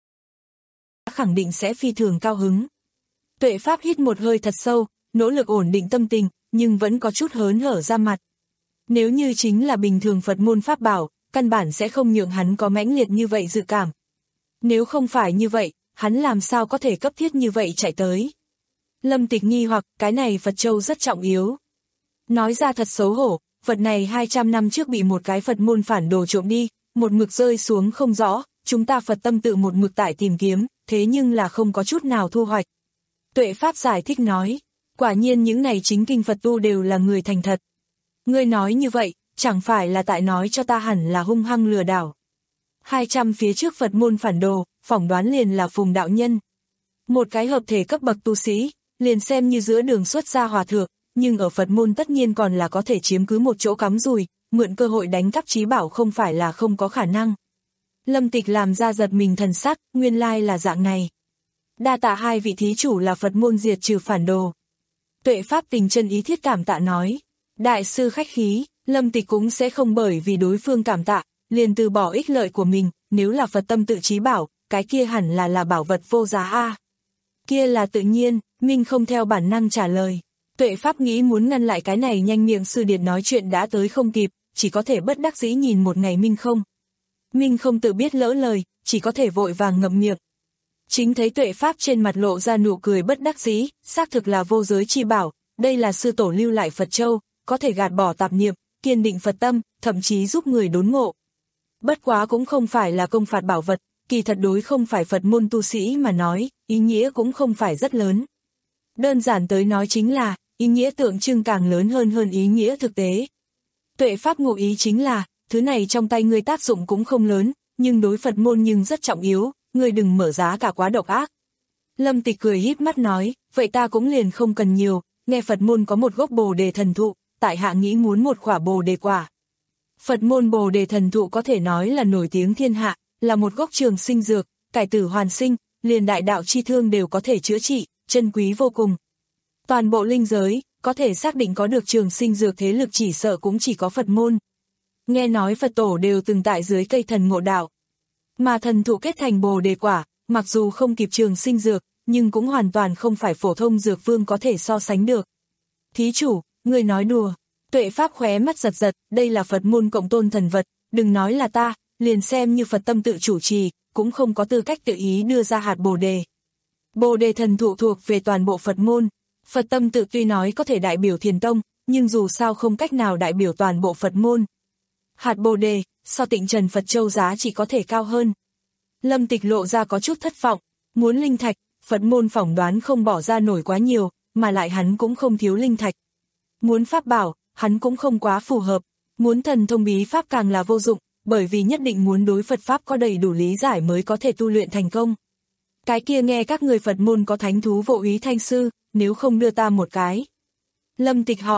S2: Khẳng định sẽ phi thường cao hứng. Tuệ Pháp hít một hơi thật sâu, nỗ lực ổn định tâm tình, nhưng vẫn có chút hớn hở ra mặt. Nếu như chính là bình thường Phật môn pháp bảo, căn bản sẽ không nhượng hắn có mãnh liệt như vậy dự cảm. Nếu không phải như vậy, hắn làm sao có thể cấp thiết như vậy chạy tới. Lâm Tịch nghi hoặc, cái này Phật Châu rất trọng yếu. Nói ra thật xấu hổ, vật này hai trăm năm trước bị một cái Phật môn phản đồ trộm đi, một mực rơi xuống không rõ, chúng ta Phật tâm tự một mực tại tìm kiếm, thế nhưng là không có chút nào thu hoạch. Tuệ Pháp giải thích nói, quả nhiên những này chính kinh Phật tu đều là người thành thật. Ngươi nói như vậy, chẳng phải là tại nói cho ta hẳn là hung hăng lừa đảo. hai trăm phía trước Phật môn phản đồ, phỏng đoán liền là Phùng đạo nhân. Một cái hợp thể cấp bậc tu sĩ, liền xem như giữa đường xuất gia hòa thượng, nhưng ở Phật môn tất nhiên còn là có thể chiếm cứ một chỗ cắm rùi, mượn cơ hội đánh cắp trí bảo không phải là không có khả năng. Lâm Tịch làm ra giật mình thần sắc, nguyên lai là dạng này. Đa tạ hai vị thí chủ là Phật môn diệt trừ phản đồ. Tuệ Pháp tình chân ý thiết cảm tạ nói, đại sư khách khí, Lâm Tịch cũng sẽ không bởi vì đối phương cảm tạ, liền từ bỏ ích lợi của mình, nếu là Phật tâm tự trí bảo, cái kia hẳn là là bảo vật vô giá a. Kia là tự nhiên, Minh không theo bản năng trả lời. Tuệ Pháp nghĩ muốn ngăn lại cái này nhanh miệng sư điệt nói chuyện đã tới không kịp, chỉ có thể bất đắc dĩ nhìn một ngày Minh không. Minh không tự biết lỡ lời, chỉ có thể vội vàng ngậm miệng. Chính thấy Tuệ Pháp trên mặt lộ ra nụ cười bất đắc dĩ, xác thực là vô giới chi bảo, đây là sư tổ lưu lại Phật Châu, có thể gạt bỏ tạp niệm, kiên định Phật tâm, thậm chí giúp người đốn ngộ. Bất quá cũng không phải là công phạt bảo vật, kỳ thật đối không phải Phật môn tu sĩ mà nói, ý nghĩa cũng không phải rất lớn. Đơn giản tới nói chính là, ý nghĩa tượng trưng càng lớn hơn hơn ý nghĩa thực tế. Tuệ Pháp ngụ ý chính là, thứ này trong tay ngươi tác dụng cũng không lớn, nhưng đối Phật môn nhưng rất trọng yếu, ngươi đừng mở giá cả quá độc ác. Lâm Tịch cười híp mắt nói, vậy ta cũng liền không cần nhiều, nghe Phật môn có một gốc bồ đề thần thụ, tại hạ nghĩ muốn một quả bồ đề quả. Phật môn bồ đề thần thụ có thể nói là nổi tiếng thiên hạ, là một gốc trường sinh dược, cải tử hoàn sinh, liền đại đạo chi thương đều có thể chữa trị, chân quý vô cùng. Toàn bộ linh giới, có thể xác định có được trường sinh dược thế lực chỉ sợ cũng chỉ có Phật môn. Nghe nói Phật tổ đều từng tại dưới cây thần ngộ đạo. Mà thần thụ kết thành bồ đề quả, mặc dù không kịp trường sinh dược, nhưng cũng hoàn toàn không phải phổ thông dược vương có thể so sánh được. Thí chủ, người nói đùa. Tuệ Pháp khóe mắt giật giật, đây là Phật môn cộng tôn thần vật, đừng nói là ta, liền xem như Phật tâm tự chủ trì, cũng không có tư cách tự ý đưa ra hạt bồ đề. Bồ đề thần thụ thuộc về toàn bộ Phật môn, Phật tâm tự tuy nói có thể đại biểu thiền tông, nhưng dù sao không cách nào đại biểu toàn bộ Phật môn. Hạt bồ đề, so Tịnh Trần Phật Châu giá chỉ có thể cao hơn. Lâm Tịch lộ ra có chút thất vọng, muốn linh thạch, Phật môn phỏng đoán không bỏ ra nổi quá nhiều, mà lại hắn cũng không thiếu linh thạch. Muốn pháp bảo, hắn cũng không quá phù hợp, muốn thần thông bí pháp càng là vô dụng, bởi vì nhất định muốn đối Phật pháp có đầy đủ lý giải mới có thể tu luyện thành công. Cái kia nghe các người Phật môn có thánh thú vô úy thanh sư, nếu không đưa ta một cái. Lâm Tịch hỏi,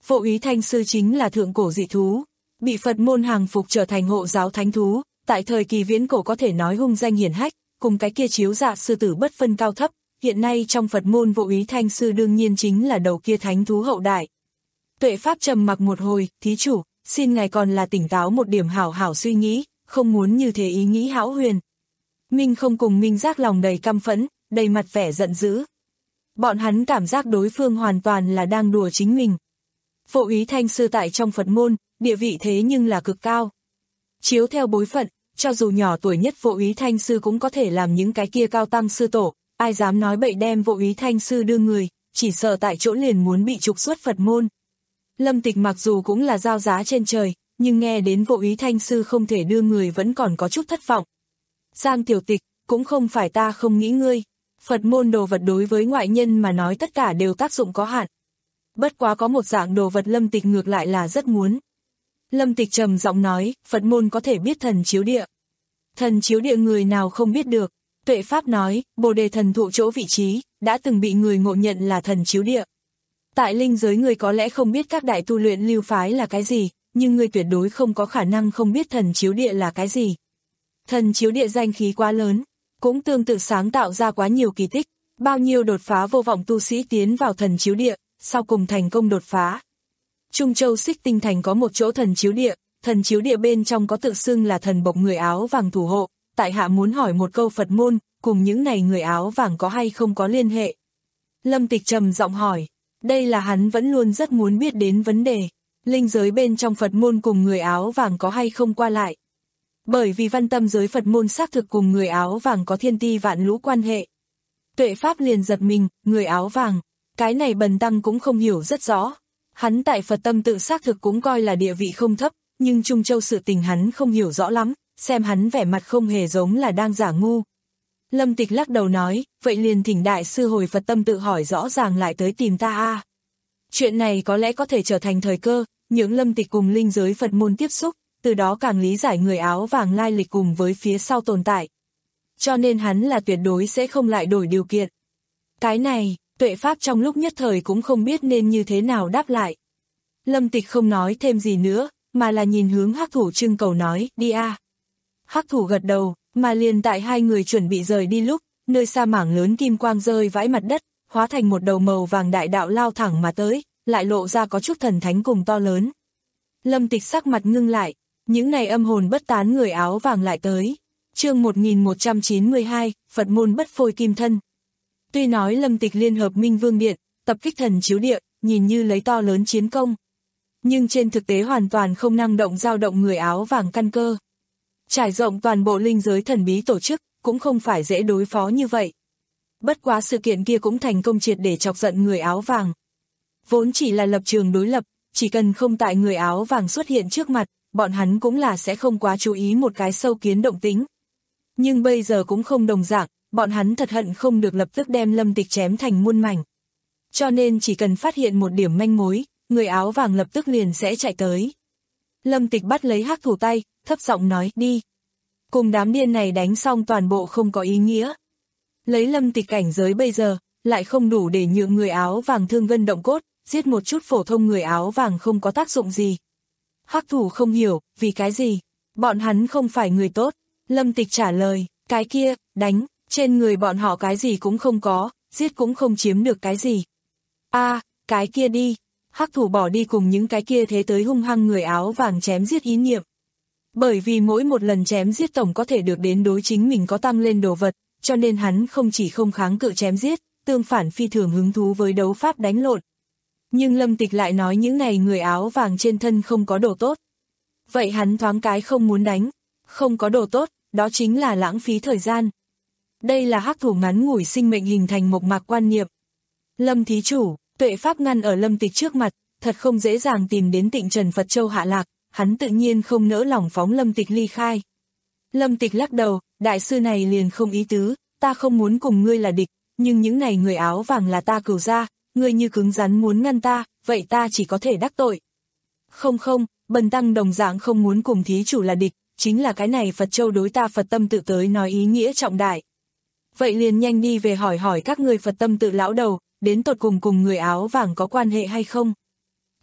S2: Vô Úy Thanh Sư chính là thượng cổ dị thú, bị Phật môn hàng phục trở thành hộ giáo thánh thú, tại thời kỳ viễn cổ có thể nói hung danh hiển hách, cùng cái kia chiếu dạ sư tử bất phân cao thấp, hiện nay trong Phật môn Vô Úy Thanh Sư đương nhiên chính là đầu kia thánh thú hậu đại. Tuệ Pháp trầm mặc một hồi, thí chủ, xin ngài còn là tỉnh táo một điểm hảo hảo suy nghĩ, không muốn như thế ý nghĩ hão huyền. Minh không cùng Minh Giác lòng đầy căm phẫn, đầy mặt vẻ giận dữ. Bọn hắn cảm giác đối phương hoàn toàn là đang đùa chính mình. Vô Úy Thanh Sư tại trong Phật môn, địa vị thế nhưng là cực cao. Chiếu theo bối phận, cho dù nhỏ tuổi nhất Vô Úy Thanh Sư cũng có thể làm những cái kia cao tăng sư tổ, ai dám nói bậy đem Vô Úy Thanh Sư đưa người, chỉ sợ tại chỗ liền muốn bị trục xuất Phật môn. Lâm Tịch mặc dù cũng là giao giá trên trời, nhưng nghe đến Vô Úy Thanh Sư không thể đưa người vẫn còn có chút thất vọng. Giang Tiểu Tịch, cũng không phải ta không nghĩ ngươi. Phật môn đồ vật đối với ngoại nhân mà nói tất cả đều tác dụng có hạn. Bất quá có một dạng đồ vật Lâm Tịch ngược lại là rất muốn. Lâm Tịch trầm giọng nói, Phật môn có thể biết thần chiếu địa. Thần chiếu địa người nào không biết được. Tuệ Pháp nói, Bồ Đề thần thụ chỗ vị trí, đã từng bị người ngộ nhận là thần chiếu địa. Tại linh giới người có lẽ không biết các đại tu luyện lưu phái là cái gì, nhưng người tuyệt đối không có khả năng không biết thần chiếu địa là cái gì. Thần chiếu địa danh khí quá lớn, cũng tương tự sáng tạo ra quá nhiều kỳ tích, bao nhiêu đột phá vô vọng tu sĩ tiến vào thần chiếu địa, sau cùng thành công đột phá. Trung Châu Xích Tinh Thành có một chỗ thần chiếu địa, thần chiếu địa bên trong có tự xưng là thần bộc người áo vàng thủ hộ, tại hạ muốn hỏi một câu Phật môn, cùng những này người áo vàng có hay không có liên hệ. Lâm Tịch trầm giọng hỏi, đây là hắn vẫn luôn rất muốn biết đến vấn đề, linh giới bên trong Phật môn cùng người áo vàng có hay không qua lại. Bởi vì văn tâm giới Phật môn xác thực cùng người áo vàng có thiên ti vạn lũ quan hệ. Tuệ Pháp liền giật mình, người áo vàng, cái này Bần Tăng cũng không hiểu rất rõ. Hắn tại Phật tâm tự xác thực cũng coi là địa vị không thấp, nhưng Trung Châu sự tình hắn không hiểu rõ lắm, xem hắn vẻ mặt không hề giống là đang giả ngu. Lâm Tịch lắc đầu nói, vậy liền thỉnh đại sư hồi Phật tâm tự hỏi rõ ràng lại tới tìm ta a. Chuyện này có lẽ có thể trở thành thời cơ, những Lâm Tịch cùng linh giới Phật môn tiếp xúc, từ đó càng lý giải người áo vàng lai lịch cùng với phía sau tồn tại. Cho nên hắn là tuyệt đối sẽ không lại đổi điều kiện. Cái này, Tuệ Pháp trong lúc nhất thời cũng không biết nên như thế nào đáp lại. Lâm Tịch không nói thêm gì nữa, mà là nhìn hướng Hắc Thủ trưng cầu nói, đi a. Hắc Thủ gật đầu, mà liền tại hai người chuẩn bị rời đi lúc, nơi xa mảng lớn kim quang rơi vãi mặt đất, hóa thành một đầu màu vàng đại đạo lao thẳng mà tới, lại lộ ra có chút thần thánh cùng to lớn. Lâm Tịch sắc mặt ngưng lại, những này âm hồn bất tán người áo vàng lại tới. Chương một nghìn một trăm chín mươi hai, Phật môn bất phôi kim thân. Tuy nói Lâm Tịch liên hợp Minh Vương Điện, tập kích thần chiếu địa, nhìn như lấy to lớn chiến công. Nhưng trên thực tế hoàn toàn không năng động dao động người áo vàng căn cơ. Trải rộng toàn bộ linh giới thần bí tổ chức, cũng không phải dễ đối phó như vậy. Bất quá sự kiện kia cũng thành công triệt để chọc giận người áo vàng. Vốn chỉ là lập trường đối lập, chỉ cần không tại người áo vàng xuất hiện trước mặt, bọn hắn cũng là sẽ không quá chú ý một cái sâu kiến động tính. Nhưng bây giờ cũng không đồng dạng, bọn hắn thật hận không được lập tức đem Lâm Tịch chém thành muôn mảnh. Cho nên chỉ cần phát hiện một điểm manh mối, người áo vàng lập tức liền sẽ chạy tới. Lâm Tịch bắt lấy Hắc Thủ tay, thấp giọng nói, đi. Cùng đám điên này đánh xong toàn bộ không có ý nghĩa. Lấy Lâm Tịch cảnh giới bây giờ, lại không đủ để nhượng người áo vàng thương gân động cốt, giết một chút phổ thông người áo vàng không có tác dụng gì. Hắc Thủ không hiểu, vì cái gì? Bọn hắn không phải người tốt. Lâm Tịch trả lời, cái kia, đánh, trên người bọn họ cái gì cũng không có, giết cũng không chiếm được cái gì. A, à, cái kia đi. Hắc Thủ bỏ đi cùng những cái kia thế tới hung hăng người áo vàng chém giết ý niệm. Bởi vì mỗi một lần chém giết tổng có thể được đến đối chính mình có tăng lên đồ vật, cho nên hắn không chỉ không kháng cự chém giết, tương phản phi thường hứng thú với đấu pháp đánh lộn. Nhưng Lâm Tịch lại nói những này người áo vàng trên thân không có đồ tốt. Vậy hắn thoáng cái không muốn đánh, không có đồ tốt, đó chính là lãng phí thời gian. Đây là Hắc Thủ ngắn ngủi sinh mệnh hình thành một mạc quan niệm. Lâm thí chủ, Tuệ Pháp ngăn ở Lâm Tịch trước mặt, thật không dễ dàng tìm đến Tịnh Trần Phật Châu hạ lạc, hắn tự nhiên không nỡ lòng phóng Lâm Tịch ly khai. Lâm Tịch lắc đầu, đại sư này liền không ý tứ, ta không muốn cùng ngươi là địch, nhưng những này người áo vàng là ta cửu gia, ngươi như cứng rắn muốn ngăn ta, vậy ta chỉ có thể đắc tội. Không không, Bần Tăng đồng dạng không muốn cùng thí chủ là địch, chính là cái này Phật Châu đối ta Phật tâm tự tới nói ý nghĩa trọng đại. Vậy liền nhanh đi về hỏi hỏi các người Phật tâm tự lão đầu, đến tột cùng cùng người áo vàng có quan hệ hay không.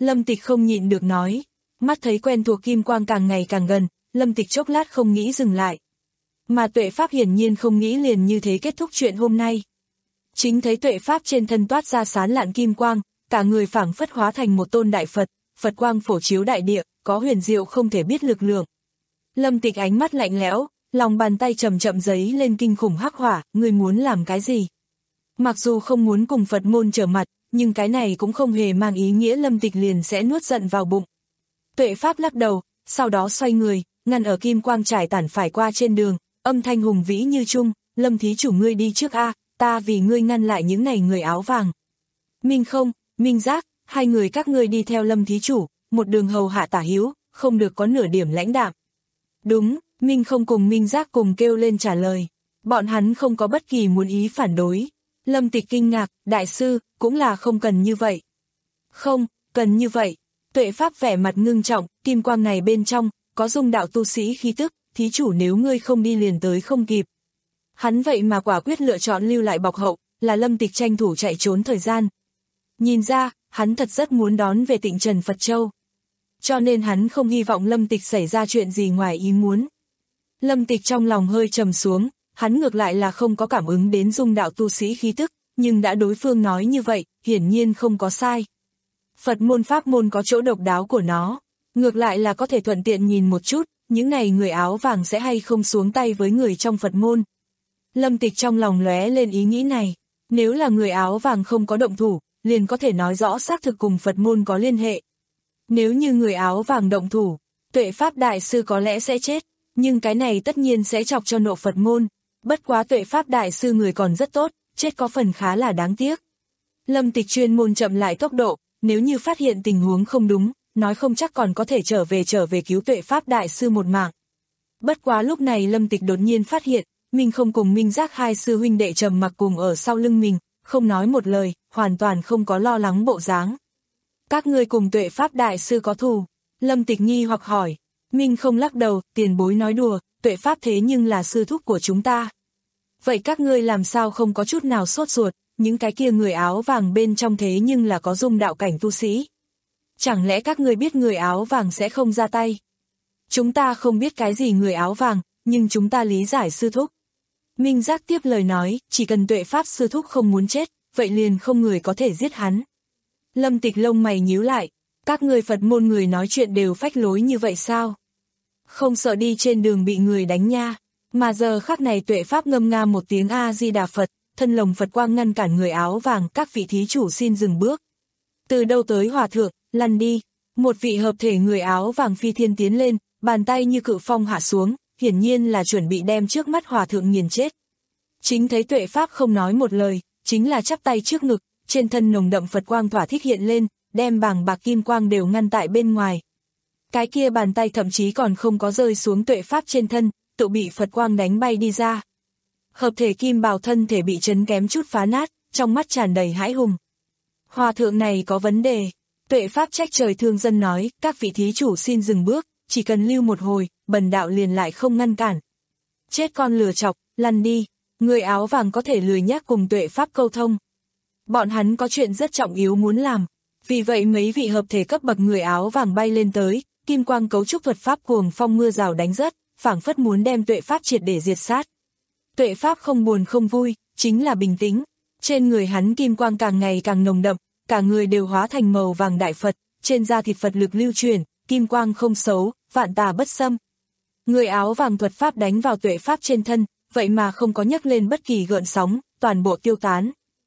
S2: Lâm Tịch không nhịn được nói. Mắt thấy quen thuộc kim quang càng ngày càng gần, Lâm Tịch chốc lát không nghĩ dừng lại. Mà Tuệ Pháp hiển nhiên không nghĩ liền như thế kết thúc chuyện hôm nay. Chính thấy Tuệ Pháp trên thân toát ra sán lạn kim quang, cả người phảng phất hóa thành một tôn đại Phật, Phật quang phổ chiếu đại địa, có huyền diệu không thể biết lực lượng. Lâm Tịch ánh mắt lạnh lẽo, lòng bàn tay chậm chậm giấy lên kinh khủng hắc hỏa, ngươi muốn làm cái gì? Mặc dù không muốn cùng Phật môn trở mặt, nhưng cái này cũng không hề mang ý nghĩa Lâm Tịch liền sẽ nuốt giận vào bụng. Tuệ Pháp lắc đầu, sau đó xoay người, ngăn ở kim quang trải tản phải qua trên đường, âm thanh hùng vĩ như trung, Lâm thí chủ ngươi đi trước a, ta vì ngươi ngăn lại những này người áo vàng. Minh Không, Minh Giác, hai người các ngươi đi theo Lâm thí chủ, một đường hầu hạ tả hiếu, không được có nửa điểm lãnh đạm. Đúng, Minh Không cùng Minh Giác cùng kêu lên trả lời. Bọn hắn không có bất kỳ muốn ý phản đối. Lâm Tịch kinh ngạc, đại sư, cũng là không cần như vậy. Không, cần như vậy. Tuệ Pháp vẻ mặt ngưng trọng, kim quang này bên trong, có dung đạo tu sĩ khí tức, thí chủ nếu ngươi không đi liền tới không kịp. Hắn vậy mà quả quyết lựa chọn lưu lại bọc hậu, là Lâm Tịch tranh thủ chạy trốn thời gian. Nhìn ra, hắn thật rất muốn đón về Tịnh Trần Phật Châu. Cho nên hắn không hy vọng Lâm Tịch xảy ra chuyện gì ngoài ý muốn. Lâm Tịch trong lòng hơi trầm xuống, hắn ngược lại là không có cảm ứng đến dung đạo tu sĩ khí tức, nhưng đã đối phương nói như vậy, hiển nhiên không có sai. Phật môn pháp môn có chỗ độc đáo của nó, ngược lại là có thể thuận tiện nhìn một chút, những này người áo vàng sẽ hay không xuống tay với người trong Phật môn. Lâm Tịch trong lòng lóe lên ý nghĩ này, nếu là người áo vàng không có động thủ, liền có thể nói rõ xác thực cùng Phật môn có liên hệ. Nếu như người áo vàng động thủ, Tuệ Pháp đại sư có lẽ sẽ chết, nhưng cái này tất nhiên sẽ chọc cho nộ Phật môn. Bất quá Tuệ Pháp đại sư người còn rất tốt, chết có phần khá là đáng tiếc. Lâm Tịch chuyên môn chậm lại tốc độ, nếu như phát hiện tình huống không đúng, nói không chắc còn có thể trở về trở về cứu Tuệ Pháp đại sư một mạng. Bất quá lúc này Lâm Tịch đột nhiên phát hiện, Minh Không cùng Minh Giác hai sư huynh đệ trầm mặc cùng ở sau lưng mình, không nói một lời, hoàn toàn không có lo lắng bộ dáng. Các ngươi cùng Tuệ Pháp đại sư có thù? Lâm Tịch nghi hoặc hỏi. Minh Không lắc đầu, tiền bối nói đùa, Tuệ Pháp thế nhưng là sư thúc của chúng ta. Vậy các ngươi làm sao không có chút nào sốt ruột, những cái kia người áo vàng bên trong thế nhưng là có dung đạo cảnh tu sĩ. Chẳng lẽ các ngươi biết người áo vàng sẽ không ra tay? Chúng ta không biết cái gì người áo vàng, nhưng chúng ta lý giải sư thúc. Minh Giác tiếp lời nói, chỉ cần Tuệ Pháp sư thúc không muốn chết, vậy liền không người có thể giết hắn. Lâm Tịch lông mày nhíu lại, các người Phật môn người nói chuyện đều phách lối như vậy sao? Không sợ đi trên đường bị người đánh nha, mà giờ khắc này Tuệ Pháp ngâm nga một tiếng A-di-đà Phật, thân lồng Phật quang ngăn cản người áo vàng, các vị thí chủ xin dừng bước. Từ đâu tới hòa thượng, lăn đi, một vị hợp thể người áo vàng phi thiên tiến lên, bàn tay như cự phong hạ xuống, hiển nhiên là chuẩn bị đem trước mắt hòa thượng nghiền chết. Chính thấy Tuệ Pháp không nói một lời, chính là chắp tay trước ngực, trên thân nồng đậm Phật quang thỏa thích hiện lên, đem bàng bạc kim quang đều ngăn tại bên ngoài. Cái kia bàn tay thậm chí còn không có rơi xuống Tuệ Pháp trên thân, tự bị Phật quang đánh bay đi ra. Hợp thể kim bào thân thể bị chấn kém chút phá nát, trong mắt tràn đầy hãi hùng. Hòa thượng này có vấn đề. Tuệ Pháp trách trời thương dân nói, các vị thí chủ xin dừng bước, chỉ cần lưu một hồi, bần đạo liền lại không ngăn cản. Chết con lừa chọc, lăn đi. Người áo vàng có thể lười nhác cùng Tuệ Pháp câu thông. Bọn hắn có chuyện rất trọng yếu muốn làm. Vì vậy mấy vị hợp thể cấp bậc người áo vàng bay lên tới, kim quang cấu trúc thuật pháp cuồng phong mưa rào đánh rớt, phảng phất muốn đem Tuệ Pháp triệt để diệt sát. Tuệ Pháp không buồn không vui, chính là bình tĩnh. Trên người hắn kim quang càng ngày càng nồng đậm, cả người đều hóa thành màu vàng đại Phật, trên da thịt Phật lực lưu truyền, kim quang không xấu, vạn tà bất xâm. Người áo vàng thuật pháp đánh vào Tuệ Pháp trên thân, vậy mà không có nhấc lên bất kỳ gợn sóng, toàn bộ tiêu tán.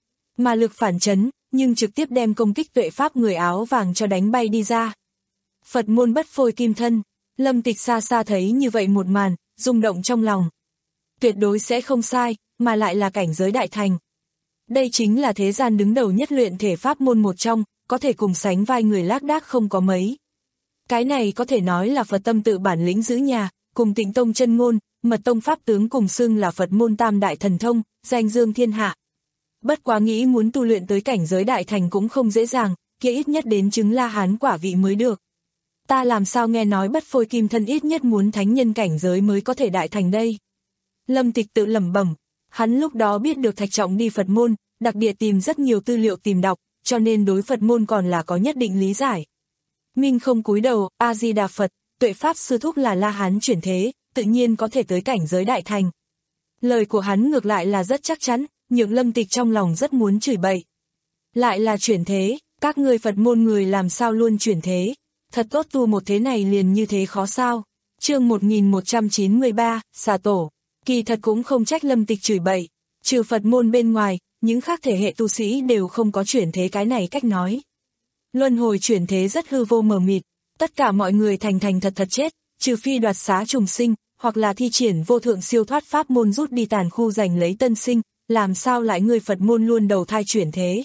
S2: Mà lực phản chấn, nhưng trực tiếp đem công kích Tuệ Pháp người áo vàng cho đánh bay đi ra. Phật môn bất phôi kim thân, Lâm Tịch xa xa thấy như vậy một màn, rung động trong lòng. Tuyệt đối sẽ không sai, mà lại là cảnh giới đại thành. Đây chính là thế gian đứng đầu nhất luyện thể pháp môn một trong, có thể cùng sánh vai người lác đác không có mấy. Cái này có thể nói là Phật tâm tự bản lĩnh giữ nhà, cùng Tịnh Tông chân ngôn, Mật Tông pháp tướng cùng xưng là Phật môn tam đại thần thông, danh dương thiên hạ. Bất quá nghĩ muốn tu luyện tới cảnh giới đại thành cũng không dễ dàng, kia ít nhất đến chứng La Hán quả vị mới được. Ta làm sao nghe nói bất phôi kim thân ít nhất muốn thánh nhân cảnh giới mới có thể đại thành đây. Lâm Tịch tự lẩm bẩm, hắn lúc đó biết được Thạch Trọng đi Phật môn, đặc biệt tìm rất nhiều tư liệu tìm đọc, cho nên đối Phật môn còn là có nhất định lý giải. Minh không cúi đầu, A-di-đà Phật, tuệ pháp sư thúc là La Hán chuyển thế, tự nhiên có thể tới cảnh giới đại thành. Lời của hắn ngược lại là rất chắc chắn, nhượng Lâm Tịch trong lòng rất muốn chửi bậy. Lại là chuyển thế, các ngươi Phật môn người làm sao luôn chuyển thế, thật tốt tu một thế này liền như thế khó sao. Chương một nghìn một trăm chín mươi ba, xà tổ, kỳ thật cũng không trách Lâm Tịch chửi bậy, trừ Phật môn bên ngoài, những khác thể hệ tu sĩ đều không có chuyển thế cái này cách nói. Luân hồi chuyển thế rất hư vô mờ mịt, tất cả mọi người thành thành thật thật chết, trừ phi đoạt xá trùng sinh, hoặc là thi triển vô thượng siêu thoát pháp môn rút đi tàn khu giành lấy tân sinh, làm sao lại người Phật môn luôn đầu thai chuyển thế.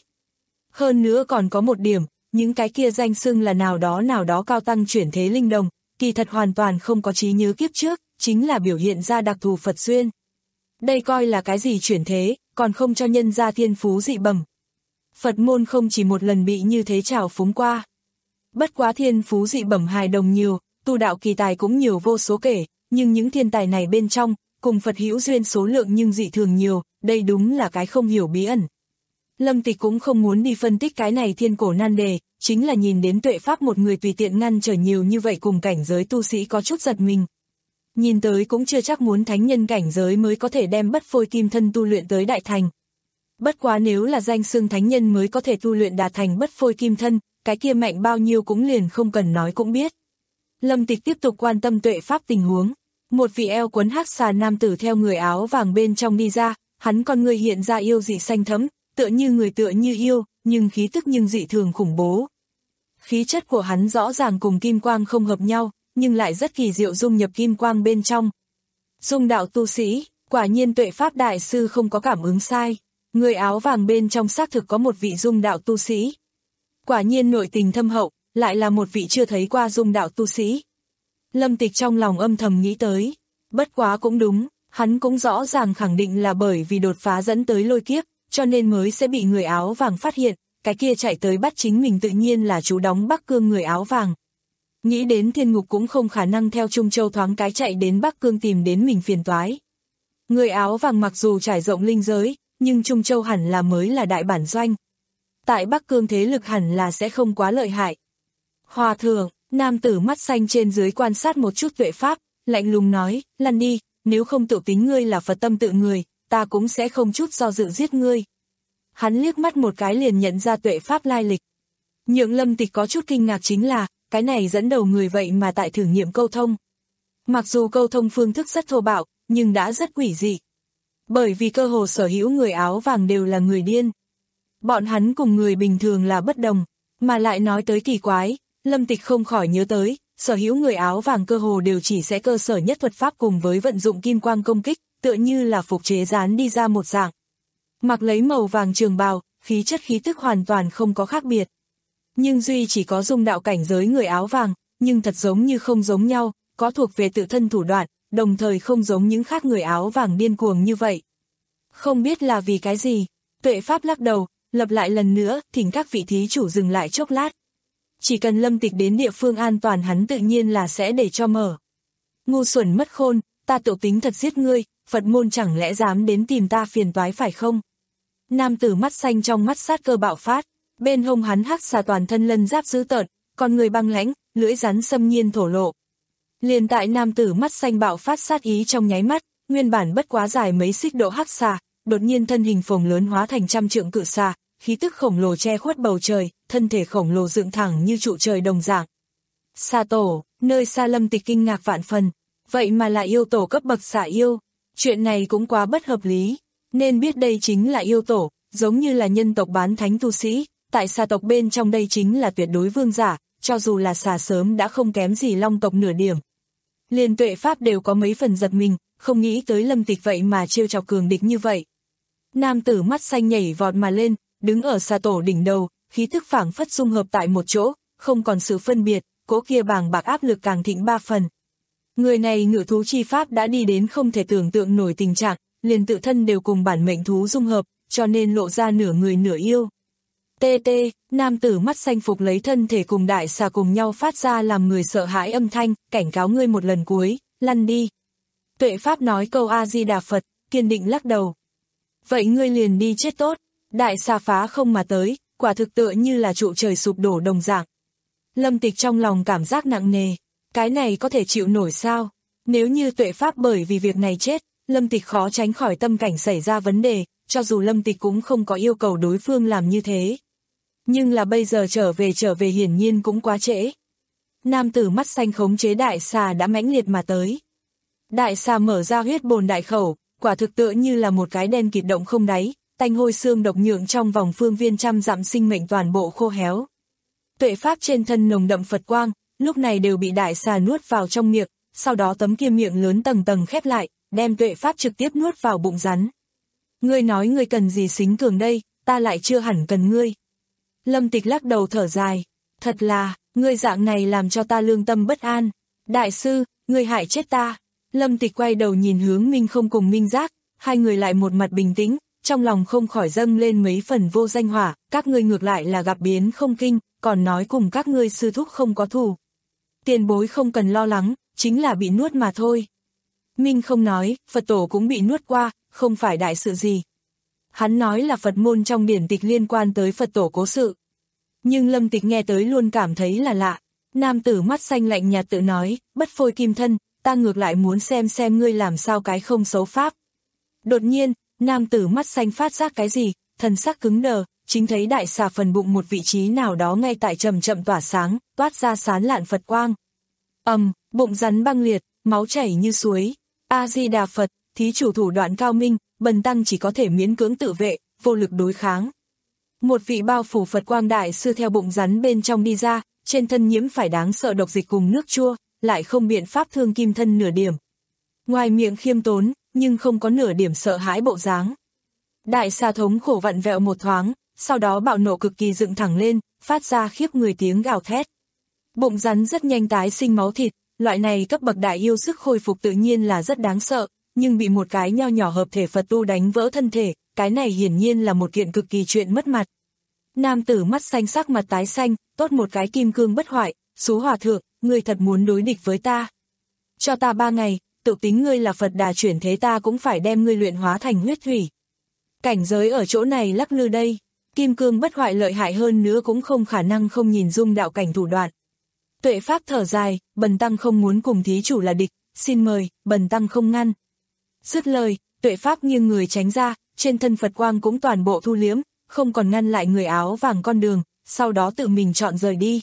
S2: Hơn nữa còn có một điểm, những cái kia danh xưng là nào đó nào đó cao tăng chuyển thế linh đồng, kỳ thật hoàn toàn không có trí nhớ kiếp trước, chính là biểu hiện ra đặc thù Phật duyên. Đây coi là cái gì chuyển thế, còn không cho nhân ra thiên phú dị bẩm. Phật môn không chỉ một lần bị như thế trào phúng qua. Bất quá thiên phú dị bẩm hài đồng nhiều, tu đạo kỳ tài cũng nhiều vô số kể, nhưng những thiên tài này bên trong, cùng Phật hữu duyên số lượng nhưng dị thường nhiều, đây đúng là cái không hiểu bí ẩn. Lâm Tịch cũng không muốn đi phân tích cái này thiên cổ nan đề, chính là nhìn đến tuệ pháp một người tùy tiện ngăn trở nhiều như vậy cùng cảnh giới tu sĩ có chút giật mình. Nhìn tới cũng chưa chắc muốn thánh nhân cảnh giới mới có thể đem bất phôi kim thân tu luyện tới đại thành. Bất quá nếu là danh xưng thánh nhân mới có thể tu luyện đạt thành bất phôi kim thân, cái kia mạnh bao nhiêu cũng liền không cần nói cũng biết. Lâm Tịch tiếp tục quan tâm tuệ pháp tình huống. Một vị eo quấn hắc xà nam tử theo người áo vàng bên trong đi ra, hắn con người hiện ra yêu dị xanh thẫm, tựa như người tựa như yêu, nhưng khí tức nhưng dị thường khủng bố. Khí chất của hắn rõ ràng cùng kim quang không hợp nhau, nhưng lại rất kỳ diệu dung nhập kim quang bên trong. Dung đạo tu sĩ, quả nhiên tuệ pháp đại sư không có cảm ứng sai. Người áo vàng bên trong xác thực có một vị dung đạo tu sĩ. Quả nhiên nội tình thâm hậu, lại là một vị chưa thấy qua dung đạo tu sĩ. Lâm Tịch trong lòng âm thầm nghĩ tới. Bất quá cũng đúng, hắn cũng rõ ràng khẳng định là bởi vì đột phá dẫn tới lôi kiếp, cho nên mới sẽ bị người áo vàng phát hiện, cái kia chạy tới bắt chính mình tự nhiên là chú đóng Bắc Cương người áo vàng. Nghĩ đến thiên ngục cũng không khả năng theo Trung Châu thoáng cái chạy đến Bắc Cương tìm đến mình phiền toái. Người áo vàng mặc dù trải rộng linh giới, nhưng Trung Châu hẳn là mới là đại bản doanh. Tại Bắc Cương thế lực hẳn là sẽ không quá lợi hại. Hòa thượng, nam tử mắt xanh trên dưới quan sát một chút tuệ pháp, lạnh lùng nói, lăn đi, nếu không tự tính ngươi là Phật tâm tự người, ta cũng sẽ không chút do dự giết ngươi. Hắn liếc mắt một cái liền nhận ra tuệ pháp lai lịch. Nhượng Lâm Tịch có chút kinh ngạc chính là, cái này dẫn đầu người vậy mà tại thử nghiệm câu thông. Mặc dù câu thông phương thức rất thô bạo, nhưng đã rất quỷ dị. Bởi vì cơ hồ sở hữu người áo vàng đều là người điên. Bọn hắn cùng người bình thường là bất đồng, mà lại nói tới kỳ quái, Lâm Tịch không khỏi nhớ tới, sở hữu người áo vàng cơ hồ đều chỉ sẽ cơ sở nhất thuật pháp cùng với vận dụng kim quang công kích, tựa như là phục chế dán đi ra một dạng. Mặc lấy màu vàng trường bào, khí chất khí tức hoàn toàn không có khác biệt. Nhưng duy chỉ có dung đạo cảnh giới người áo vàng, nhưng thật giống như không giống nhau, có thuộc về tự thân thủ đoạn, đồng thời không giống những khác người áo vàng điên cuồng như vậy. Không biết là vì cái gì, tuệ pháp lắc đầu, lập lại lần nữa, thỉnh các vị thí chủ dừng lại chốc lát. Chỉ cần Lâm Tịch đến địa phương an toàn hắn tự nhiên là sẽ để cho mở. Ngu xuẩn mất khôn, ta tự tính thật giết ngươi, Phật môn chẳng lẽ dám đến tìm ta phiền toái phải không? Nam tử mắt xanh trong mắt sát cơ bạo phát, bên hông hắn hắc xà toàn thân lân giáp dữ tợn, con người băng lãnh, lưỡi rắn xâm nhiên thổ lộ. Liền tại nam tử mắt xanh bạo phát sát ý trong nháy mắt, nguyên bản bất quá dài mấy xích độ hắc xà, đột nhiên thân hình phồng lớn hóa thành trăm trượng cự xà, khí tức khổng lồ che khuất bầu trời, thân thể khổng lồ dựng thẳng như trụ trời đồng dạng. Xà tổ, nơi xa Lâm Tịch kinh ngạc vạn phần, vậy mà là yêu tổ cấp bậc xà yêu, chuyện này cũng quá bất hợp lý, nên biết đây chính là yêu tổ, giống như là nhân tộc bán thánh tu sĩ, tại xà tộc bên trong đây chính là tuyệt đối vương giả, cho dù là xà sớm đã không kém gì long tộc nửa điểm. Liền tuệ pháp đều có mấy phần giật mình, không nghĩ tới Lâm Tịch vậy mà trêu chọc cường địch như vậy. Nam tử mắt xanh nhảy vọt mà lên, đứng ở xà tổ đỉnh đầu, khí thức phảng phất dung hợp tại một chỗ, không còn sự phân biệt, cỗ kia bàng bạc áp lực càng thịnh ba phần. Người này ngự thú chi pháp đã đi đến không thể tưởng tượng nổi tình trạng, liền tự thân đều cùng bản mệnh thú dung hợp, cho nên lộ ra nửa người nửa yêu. Tê tê, nam tử mắt xanh phục lấy thân thể cùng đại xà cùng nhau phát ra làm người sợ hãi âm thanh, cảnh cáo ngươi một lần cuối, lăn đi. Tuệ pháp nói câu A-di-đà Phật, kiên định lắc đầu. Vậy ngươi liền đi chết tốt, đại xà phá không mà tới, quả thực tựa như là trụ trời sụp đổ đồng dạng. Lâm Tịch trong lòng cảm giác nặng nề, cái này có thể chịu nổi sao? Nếu như Tuệ Pháp bởi vì việc này chết, Lâm Tịch khó tránh khỏi tâm cảnh xảy ra vấn đề, cho dù Lâm Tịch cũng không có yêu cầu đối phương làm như thế. Nhưng là bây giờ trở về trở về hiển nhiên cũng quá trễ. Nam tử mắt xanh khống chế đại xà đã mãnh liệt mà tới. Đại xà mở ra huyết bồn đại khẩu, quả thực tựa như là một cái đen kịt động không đáy, tanh hôi xương độc nhượng trong vòng phương viên trăm dặm sinh mệnh toàn bộ khô héo. Tuệ Pháp trên thân nồng đậm Phật quang, lúc này đều bị đại xà nuốt vào trong miệng, sau đó tấm kia miệng lớn tầng tầng khép lại, đem Tuệ Pháp trực tiếp nuốt vào bụng rắn. Ngươi nói ngươi cần gì xính cường đây, ta lại chưa hẳn cần ngươi. Lâm Tịch lắc đầu thở dài, thật là, ngươi dạng này làm cho ta lương tâm bất an. Đại sư, ngươi hại chết ta. Lâm Tịch quay đầu nhìn hướng Minh Không cùng Minh Giác, hai người lại một mặt bình tĩnh, trong lòng không khỏi dâng lên mấy phần vô danh hỏa, các ngươi ngược lại là gặp biến không kinh, còn nói cùng các ngươi sư thúc không có thù. Tiền bối không cần lo lắng, chính là bị nuốt mà thôi. Minh Không nói, Phật tổ cũng bị nuốt qua, không phải đại sự gì. Hắn nói là Phật môn trong điển tịch liên quan tới Phật tổ cố sự. Nhưng Lâm Tịch nghe tới luôn cảm thấy là lạ. Nam tử mắt xanh lạnh nhạt tự nói, bất phôi kim thân, ta ngược lại muốn xem xem ngươi làm sao cái không xấu pháp. Đột nhiên, nam tử mắt xanh phát giác cái gì, thần sắc cứng đờ, chính thấy đại xà phần bụng một vị trí nào đó ngay tại chậm chậm tỏa sáng, toát ra sán lạn Phật quang. Ầm, um, bụng rắn băng liệt, máu chảy như suối. A-di-đà Phật, thí chủ thủ đoạn cao minh, bần tăng chỉ có thể miễn cưỡng tự vệ, vô lực đối kháng. Một vị bao phủ Phật quang đại sư theo bụng rắn bên trong đi ra, trên thân nhiễm phải đáng sợ độc dịch cùng nước chua, lại không biện pháp thương kim thân nửa điểm. Ngoài miệng khiêm tốn, nhưng không có nửa điểm sợ hãi bộ dáng. Đại xà thống khổ vặn vẹo một thoáng, sau đó bạo nộ cực kỳ dựng thẳng lên, phát ra khiếp người tiếng gào thét. Bụng rắn rất nhanh tái sinh máu thịt, loại này cấp bậc đại yêu sức khôi phục tự nhiên là rất đáng sợ, nhưng bị một cái nho nhỏ hợp thể Phật tu đánh vỡ thân thể, cái này hiển nhiên là một kiện cực kỳ chuyện mất mặt. Nam tử mắt xanh sắc mặt tái xanh, tốt một cái kim cương bất hoại, xú hòa thượng, ngươi thật muốn đối địch với ta. Cho ta ba ngày, tự tính ngươi là Phật đà chuyển thế ta cũng phải đem ngươi luyện hóa thành huyết thủy. Cảnh giới ở chỗ này lắc lư đây, kim cương bất hoại lợi hại hơn nữa cũng không khả năng không nhìn dung đạo cảnh thủ đoạn. Tuệ Pháp thở dài, bần tăng không muốn cùng thí chủ là địch, xin mời, bần tăng không ngăn. Dứt lời, Tuệ Pháp nghiêng người tránh ra, trên thân Phật quang cũng toàn bộ thu liếm, không còn ngăn lại người áo vàng con đường, sau đó tự mình chọn rời đi.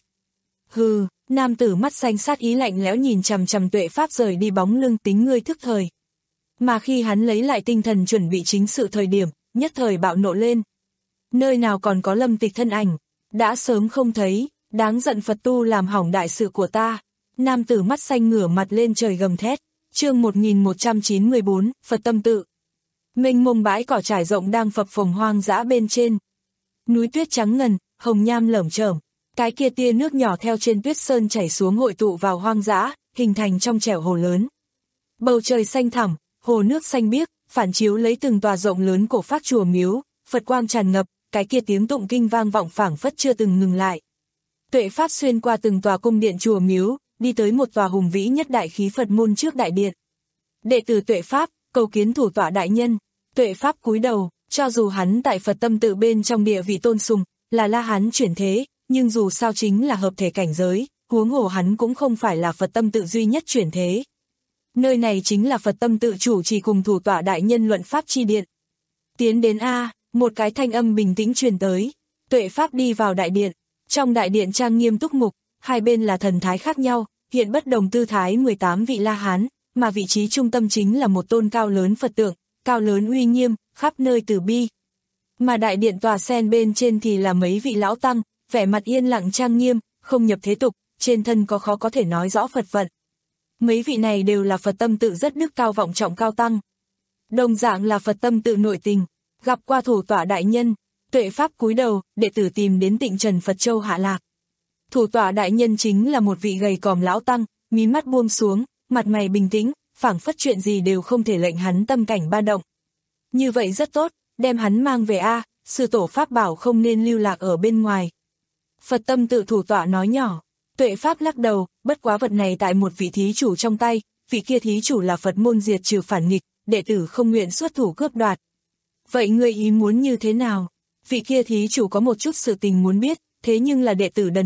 S2: Hừ, nam tử mắt xanh sát ý lạnh lẽo nhìn chằm chằm Tuệ Pháp rời đi bóng lưng, tính ngươi thức thời. Mà khi hắn lấy lại tinh thần chuẩn bị chính sự thời điểm, nhất thời bạo nộ lên. Nơi nào còn có Lâm Tịch thân ảnh, đã sớm không thấy, đáng giận Phật tu làm hỏng đại sự của ta. Nam tử mắt xanh ngửa mặt lên trời gầm thét. Chương một nghìn một trăm chín mươi tư, Phật tâm tự. Mênh mông bãi cỏ trải rộng đang phập phồng hoang dã bên trên. Núi tuyết trắng ngần, hồng nham lởm chởm, cái kia tia nước nhỏ theo trên tuyết sơn chảy xuống hội tụ vào hoang dã, hình thành trong trẻo hồ lớn. Bầu trời xanh thẳm, hồ nước xanh biếc, phản chiếu lấy từng tòa rộng lớn cổ phác chùa miếu, Phật quang tràn ngập, cái kia tiếng tụng kinh vang vọng phảng phất chưa từng ngừng lại. Tuệ Pháp xuyên qua từng tòa cung điện chùa miếu, đi tới một tòa hùng vĩ nhất đại khí Phật môn trước đại điện. Đệ tử Tuệ Pháp, cầu kiến thủ tọa đại nhân. Tuệ Pháp cúi đầu, cho dù hắn tại Phật tâm tự bên trong địa vị tôn sùng, là La Hán chuyển thế, nhưng dù sao chính là hợp thể cảnh giới, huống hồ hắn cũng không phải là Phật tâm tự duy nhất chuyển thế. Nơi này chính là Phật tâm tự chủ trì cùng thủ tọa đại nhân luận pháp chi điện. Tiến đến A, một cái thanh âm bình tĩnh truyền tới. Tuệ Pháp đi vào đại điện, trong đại điện trang nghiêm túc mục, hai bên là thần thái khác nhau, hiện bất đồng tư thái mười tám vị La Hán, mà vị trí trung tâm chính là một tôn cao lớn Phật tượng, cao lớn uy nghiêm, khắp nơi từ bi. Mà đại điện tòa sen bên trên thì là mấy vị lão tăng, vẻ mặt yên lặng trang nghiêm, không nhập thế tục, trên thân có khó có thể nói rõ Phật vận. Mấy vị này đều là Phật tâm tự rất đức cao vọng trọng cao tăng. Đồng dạng là Phật tâm tự nội tình, gặp qua thủ tọa đại nhân, Tuệ Pháp cúi đầu, đệ tử tìm đến Tịnh Trần Phật Châu hạ lạc. Thủ tọa đại nhân chính là một vị gầy còm lão tăng, mí mắt buông xuống, mặt mày bình tĩnh, phảng phất chuyện gì đều không thể lệnh hắn tâm cảnh ba động. Như vậy rất tốt, đem hắn mang về A, sư tổ Pháp bảo không nên lưu lạc ở bên ngoài. Phật tâm tự thủ tọa nói nhỏ. Tuệ Pháp lắc đầu, bất quá vật này tại một vị thí chủ trong tay, vị kia thí chủ là Phật môn diệt trừ phản nghịch, đệ tử không nguyện xuất thủ cướp đoạt. Vậy ngươi ý muốn như thế nào? Vị kia thí chủ có một chút sự tình muốn biết, thế nhưng là đệ tử đần độn,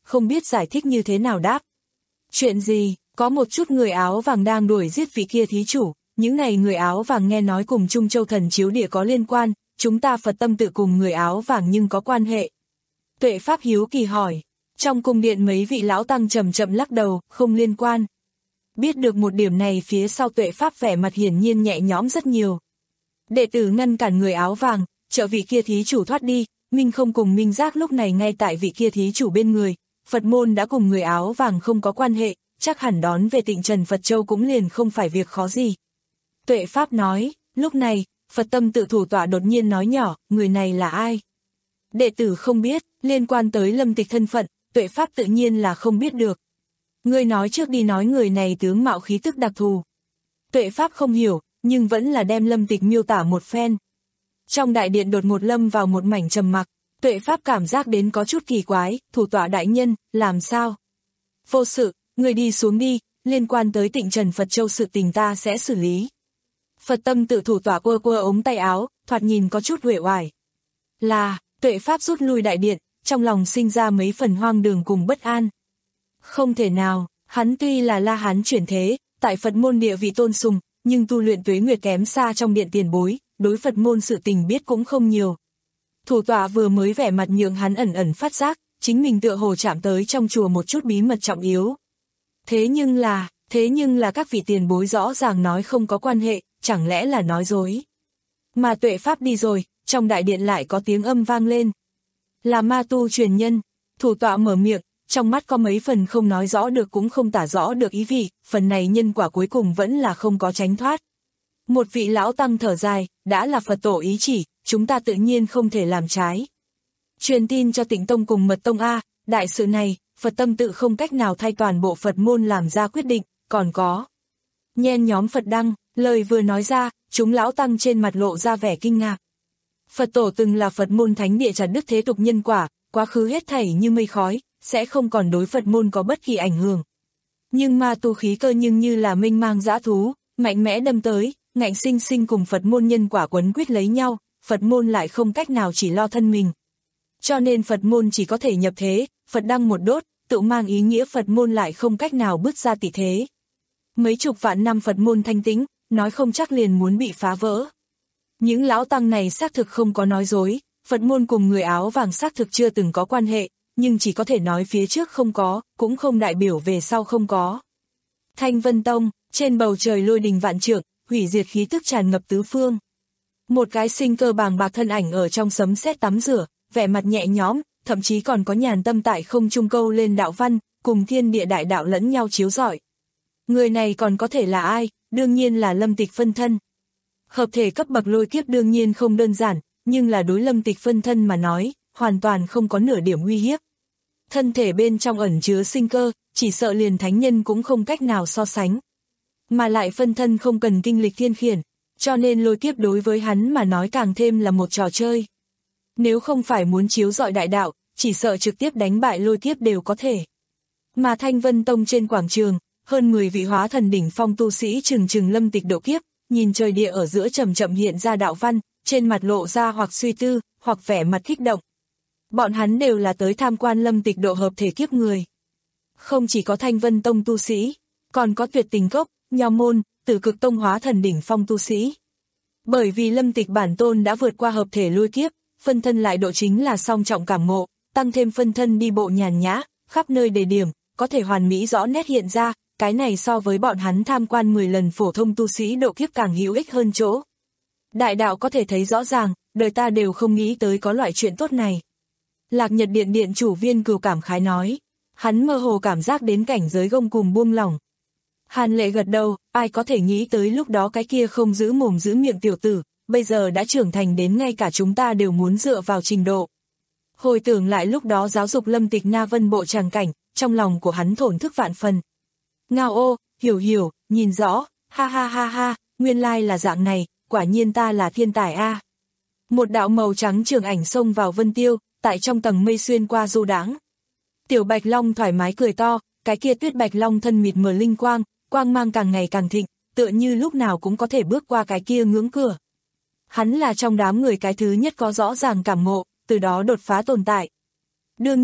S2: không biết giải thích như thế nào đáp. Chuyện gì, có một chút người áo vàng đang đuổi giết vị kia thí chủ, những này người áo vàng nghe nói cùng Trung Châu Thần Chiếu Địa có liên quan, chúng ta Phật tâm tự cùng người áo vàng nhưng có quan hệ. Tuệ Pháp hiếu kỳ hỏi, trong cung điện mấy vị lão tăng chậm chậm lắc đầu, không liên quan. Biết được một điểm này phía sau Tuệ Pháp vẻ mặt hiển nhiên nhẹ nhõm rất nhiều. Đệ tử ngăn cản người áo vàng, trợ vị kia thí chủ thoát đi, Minh Không cùng Minh Giác lúc này ngay tại vị kia thí chủ bên người, Phật môn đã cùng người áo vàng không có quan hệ, chắc hẳn đón về Tịnh Trần Phật Châu cũng liền không phải việc khó gì. Tuệ Pháp nói, lúc này, Phật tâm tự thủ tọa đột nhiên nói nhỏ, người này là ai? Đệ tử không biết, liên quan tới Lâm Tịch thân phận, Tuệ Pháp tự nhiên là không biết được. Ngươi nói trước đi, nói người này tướng mạo khí tức đặc thù. Tuệ Pháp không hiểu, nhưng vẫn là đem Lâm Tịch miêu tả một phen. Trong đại điện đột một lâm vào một mảnh trầm mặc, Tuệ Pháp cảm giác đến có chút kỳ quái, thủ tọa đại nhân, làm sao? Vô sự, người đi xuống đi, liên quan tới Tịnh Trần Phật Châu sự tình ta sẽ xử lý. Phật tâm tự thủ tọa quơ quơ ống tay áo, thoạt nhìn có chút uể oải. Là, Tuệ Pháp rút lui đại điện, trong lòng sinh ra mấy phần hoang đường cùng bất an. Không thể nào, hắn tuy là La Hán chuyển thế, tại Phật môn địa vị tôn sùng, nhưng tu luyện tuế nguyệt kém xa trong điện tiền bối, đối Phật môn sự tình biết cũng không nhiều. Thủ tọa vừa mới vẻ mặt nhượng hắn ẩn ẩn phát giác, chính mình tựa hồ chạm tới trong chùa một chút bí mật trọng yếu. Thế nhưng là, thế nhưng là các vị tiền bối rõ ràng nói không có quan hệ, chẳng lẽ là nói dối. Mà Tuệ Pháp đi rồi, trong đại điện lại có tiếng âm vang lên. Là ma tu truyền nhân, thủ tọa mở miệng, trong mắt có mấy phần không nói rõ được cũng không tả rõ được ý vị, phần này nhân quả cuối cùng vẫn là không có tránh thoát. Một vị lão tăng thở dài, đã là Phật tổ ý chỉ, chúng ta tự nhiên không thể làm trái. Truyền tin cho Tịnh Tông cùng Mật Tông A, đại sự này, Phật tâm tự không cách nào thay toàn bộ Phật môn làm ra quyết định, còn có. Nhen nhóm Phật đăng, lời vừa nói ra, chúng lão tăng trên mặt lộ ra vẻ kinh ngạc. Phật tổ từng là Phật môn thánh địa chặt đứt thế tục nhân quả, quá khứ hết thảy như mây khói, sẽ không còn đối Phật môn có bất kỳ ảnh hưởng. Nhưng ma tu khí cơ nhưng như là mênh mang dã thú, mạnh mẽ đâm tới, ngạnh sinh sinh cùng Phật môn nhân quả quấn quýt lấy nhau, Phật môn lại không cách nào chỉ lo thân mình. Cho nên Phật môn chỉ có thể nhập thế, Phật đăng một đốt, tự mang ý nghĩa Phật môn lại không cách nào bước ra tỷ thế. Mấy chục vạn năm Phật môn thanh tĩnh, nói không chắc liền muốn bị phá vỡ. Những lão tăng này xác thực không có nói dối, Phật môn cùng người áo vàng xác thực chưa từng có quan hệ, nhưng chỉ có thể nói phía trước không có, cũng không đại biểu về sau không có. Thanh Vân Tông, trên bầu trời lôi đình vạn trượng, hủy diệt khí tức tràn ngập tứ phương. Một cái sinh cơ bàng bạc thân ảnh ở trong sấm sét tắm rửa, vẻ mặt nhẹ nhõm, thậm chí còn có nhàn tâm tại không trung câu lên đạo văn, cùng thiên địa đại đạo lẫn nhau chiếu rọi. Người này còn có thể là ai? Đương nhiên là Lâm Tịch phân thân. Hợp thể cấp bậc lôi kiếp đương nhiên không đơn giản, nhưng là đối Lâm Tịch phân thân mà nói, hoàn toàn không có nửa điểm uy hiếp. Thân thể bên trong ẩn chứa sinh cơ, chỉ sợ liền thánh nhân cũng không cách nào so sánh. Mà lại phân thân không cần kinh lịch thiên khiển, cho nên lôi kiếp đối với hắn mà nói càng thêm là một trò chơi. Nếu không phải muốn chiếu rọi đại đạo, chỉ sợ trực tiếp đánh bại lôi kiếp đều có thể. Mà Thanh Vân Tông trên quảng trường, hơn mười vị hóa thần đỉnh phong tu sĩ trừng trừng Lâm Tịch độ kiếp, nhìn trời địa ở giữa chậm chậm hiện ra đạo văn, trên mặt lộ ra hoặc suy tư, hoặc vẻ mặt kích động. Bọn hắn đều là tới tham quan Lâm Tịch độ hợp thể kiếp người. Không chỉ có Thanh Vân Tông tu sĩ, còn có Tuyệt Tình Cốc, Nho Môn, Tử Cực Tông hóa thần đỉnh phong tu sĩ. Bởi vì Lâm Tịch bản tôn đã vượt qua hợp thể lôi kiếp, phân thân lại độ chính là song trọng cảm ngộ, tăng thêm phân thân đi bộ nhàn nhã, khắp nơi đề điểm, có thể hoàn mỹ rõ nét hiện ra, cái này so với bọn hắn tham quan mười lần phổ thông tu sĩ độ kiếp càng hữu ích hơn chỗ. Đại đạo có thể thấy rõ ràng, đời ta đều không nghĩ tới có loại chuyện tốt này. Lạc Nhật Điện điện chủ Viên Cừu cảm khái nói, hắn mơ hồ cảm giác đến cảnh giới gông cùm buông lỏng. Hàn Lệ gật đầu, ai có thể nghĩ tới lúc đó cái kia không giữ mồm giữ miệng tiểu tử, bây giờ đã trưởng thành đến ngay cả chúng ta đều muốn dựa vào trình độ. Hồi tưởng lại lúc đó giáo dục Lâm Tịch Na Vân bộ tràng cảnh, trong lòng của hắn thổn thức vạn phần. Ngao ô, hiểu hiểu, nhìn rõ, ha ha ha ha, nguyên lai là dạng này, quả nhiên ta là thiên tài a. Một đạo màu trắng trường ảnh xông vào vân tiêu, tại trong tầng mây xuyên qua du đãng. Tiểu Bạch Long thoải mái cười to, cái kia Tuyết Bạch Long thân mịt mờ linh quang, quang mang càng ngày càng thịnh, tựa như lúc nào cũng có thể bước qua cái kia ngưỡng cửa. Hắn là trong đám người cái thứ nhất có rõ ràng cảm ngộ, từ đó đột phá tồn tại. Đương nhiên,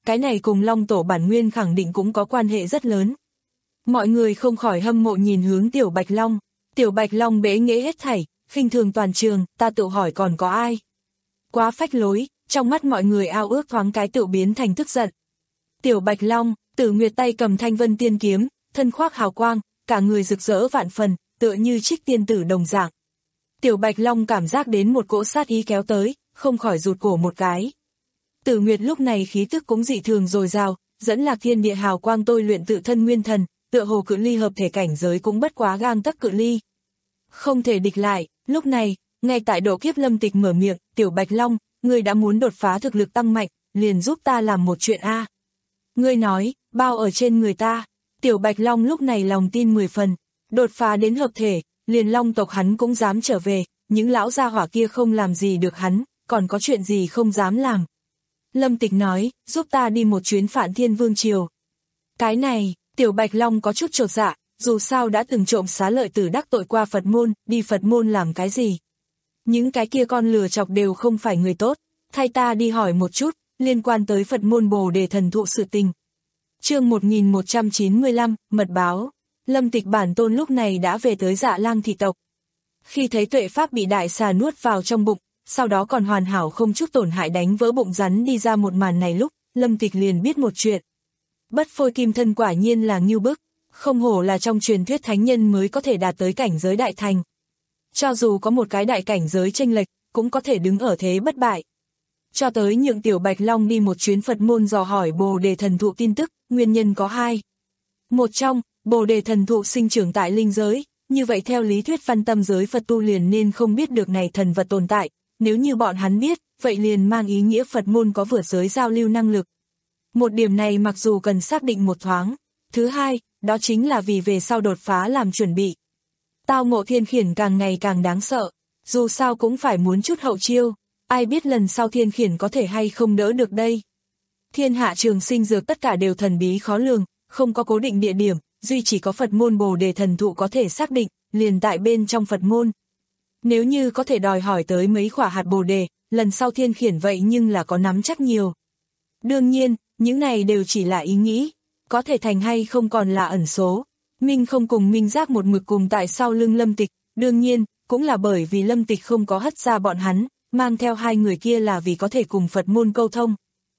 S2: cái này cùng Long Tổ bản nguyên khẳng định cũng có quan hệ rất lớn. Mọi người không khỏi hâm mộ nhìn hướng Tiểu Bạch Long. Tiểu Bạch Long bẽ nghễ hết thảy, khinh thường toàn trường, ta tự hỏi còn có ai. Quá phách lối, trong mắt mọi người ao ước thoáng cái tự biến thành tức giận. Tiểu Bạch Long, Tử Nguyệt tay cầm thanh vân tiên kiếm, thân khoác hào quang, cả người rực rỡ vạn phần, tựa như trích tiên tử đồng dạng. Tiểu Bạch Long cảm giác đến một cỗ sát ý kéo tới, không khỏi rụt cổ một cái. Tử Nguyệt lúc này khí tức cũng dị thường dồi dào, dẫn Lạc Thiên Địa hào quang tôi luyện tự thân nguyên thần, tựa hồ cự ly hợp thể cảnh giới cũng bất quá gang tấc cự ly. Không thể địch lại, lúc này, ngay tại Độ Kiếp Lâm Tịch mở miệng, Tiểu Bạch Long, ngươi đã muốn đột phá thực lực tăng mạnh, liền giúp ta làm một chuyện a. Ngươi nói, bao ở trên người ta. Tiểu Bạch Long lúc này lòng tin mười phần, đột phá đến hợp thể, liền Long tộc hắn cũng dám trở về, những lão gia hỏa kia không làm gì được hắn, còn có chuyện gì không dám làm. Lâm Tịch nói, giúp ta đi một chuyến Phạn Thiên Vương Triều. Cái này, Tiểu Bạch Long có chút chột dạ, dù sao đã từng trộm xá lợi tử đắc tội qua Phật môn, đi Phật môn làm cái gì. Những cái kia con lừa chọc đều không phải người tốt, thay ta đi hỏi một chút, liên quan tới Phật môn Bồ Đề thần thụ sự tình. Chương một nghìn một trăm chín mươi lăm, mật báo. Lâm Tịch bản tôn lúc này đã về tới Dạ Lang thị tộc. Khi thấy Tuệ Pháp bị đại xà nuốt vào trong bụng, sau đó còn hoàn hảo không chút tổn hại đánh vỡ bụng rắn đi ra một màn này lúc, Lâm Tịch liền biết một chuyện. Bất phôi kim thân quả nhiên là ngưu bức, không hổ là trong truyền thuyết thánh nhân mới có thể đạt tới cảnh giới đại thành. Cho dù có một cái đại cảnh giới chênh lệch, cũng có thể đứng ở thế bất bại. Cho tới nhượng Tiểu Bạch Long đi một chuyến Phật môn dò hỏi Bồ Đề thần thụ tin tức, nguyên nhân có hai. Một trong, Bồ Đề thần thụ sinh trưởng tại linh giới, như vậy theo lý thuyết văn tâm giới Phật tu liền nên không biết được này thần vật tồn tại, nếu như bọn hắn biết, vậy liền mang ý nghĩa Phật môn có vượt giới giao lưu năng lực. Một điểm này mặc dù cần xác định một thoáng. Thứ hai, đó chính là vì về sau đột phá làm chuẩn bị. Tao ngộ Thiên Khiển càng ngày càng đáng sợ, dù sao cũng phải muốn chút hậu chiêu, ai biết lần sau Thiên Khiển có thể hay không đỡ được đây. Thiên hạ trường sinh dược tất cả đều thần bí khó lường, không có cố định địa điểm, duy chỉ có Phật môn Bồ Đề thần thụ có thể xác định, liền tại bên trong Phật môn. Nếu như có thể đòi hỏi tới mấy quả hạt Bồ Đề, lần sau Thiên Khiển vậy nhưng là có nắm chắc nhiều. Đương nhiên, những này đều chỉ là ý nghĩ, có thể thành hay không còn là ẩn số. Minh không cùng Minh Giác một mực cùng tại sau lưng Lâm Tịch, đương nhiên, cũng là bởi vì Lâm Tịch không có hất ra bọn hắn, mang theo hai người kia là vì có thể cùng Phật môn câu thông.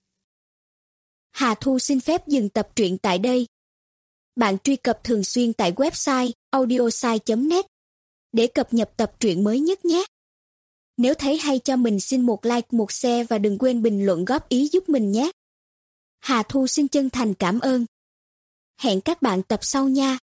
S3: Hà Thu xin phép dừng tập truyện tại đây. Bạn truy cập thường xuyên tại website audiosai chấm net để cập nhật tập truyện mới nhất nhé. Nếu thấy hay cho mình xin một like, một share và đừng quên bình luận góp ý giúp mình nhé. Hà Thu xin chân thành cảm ơn. Hẹn các bạn tập sau nha.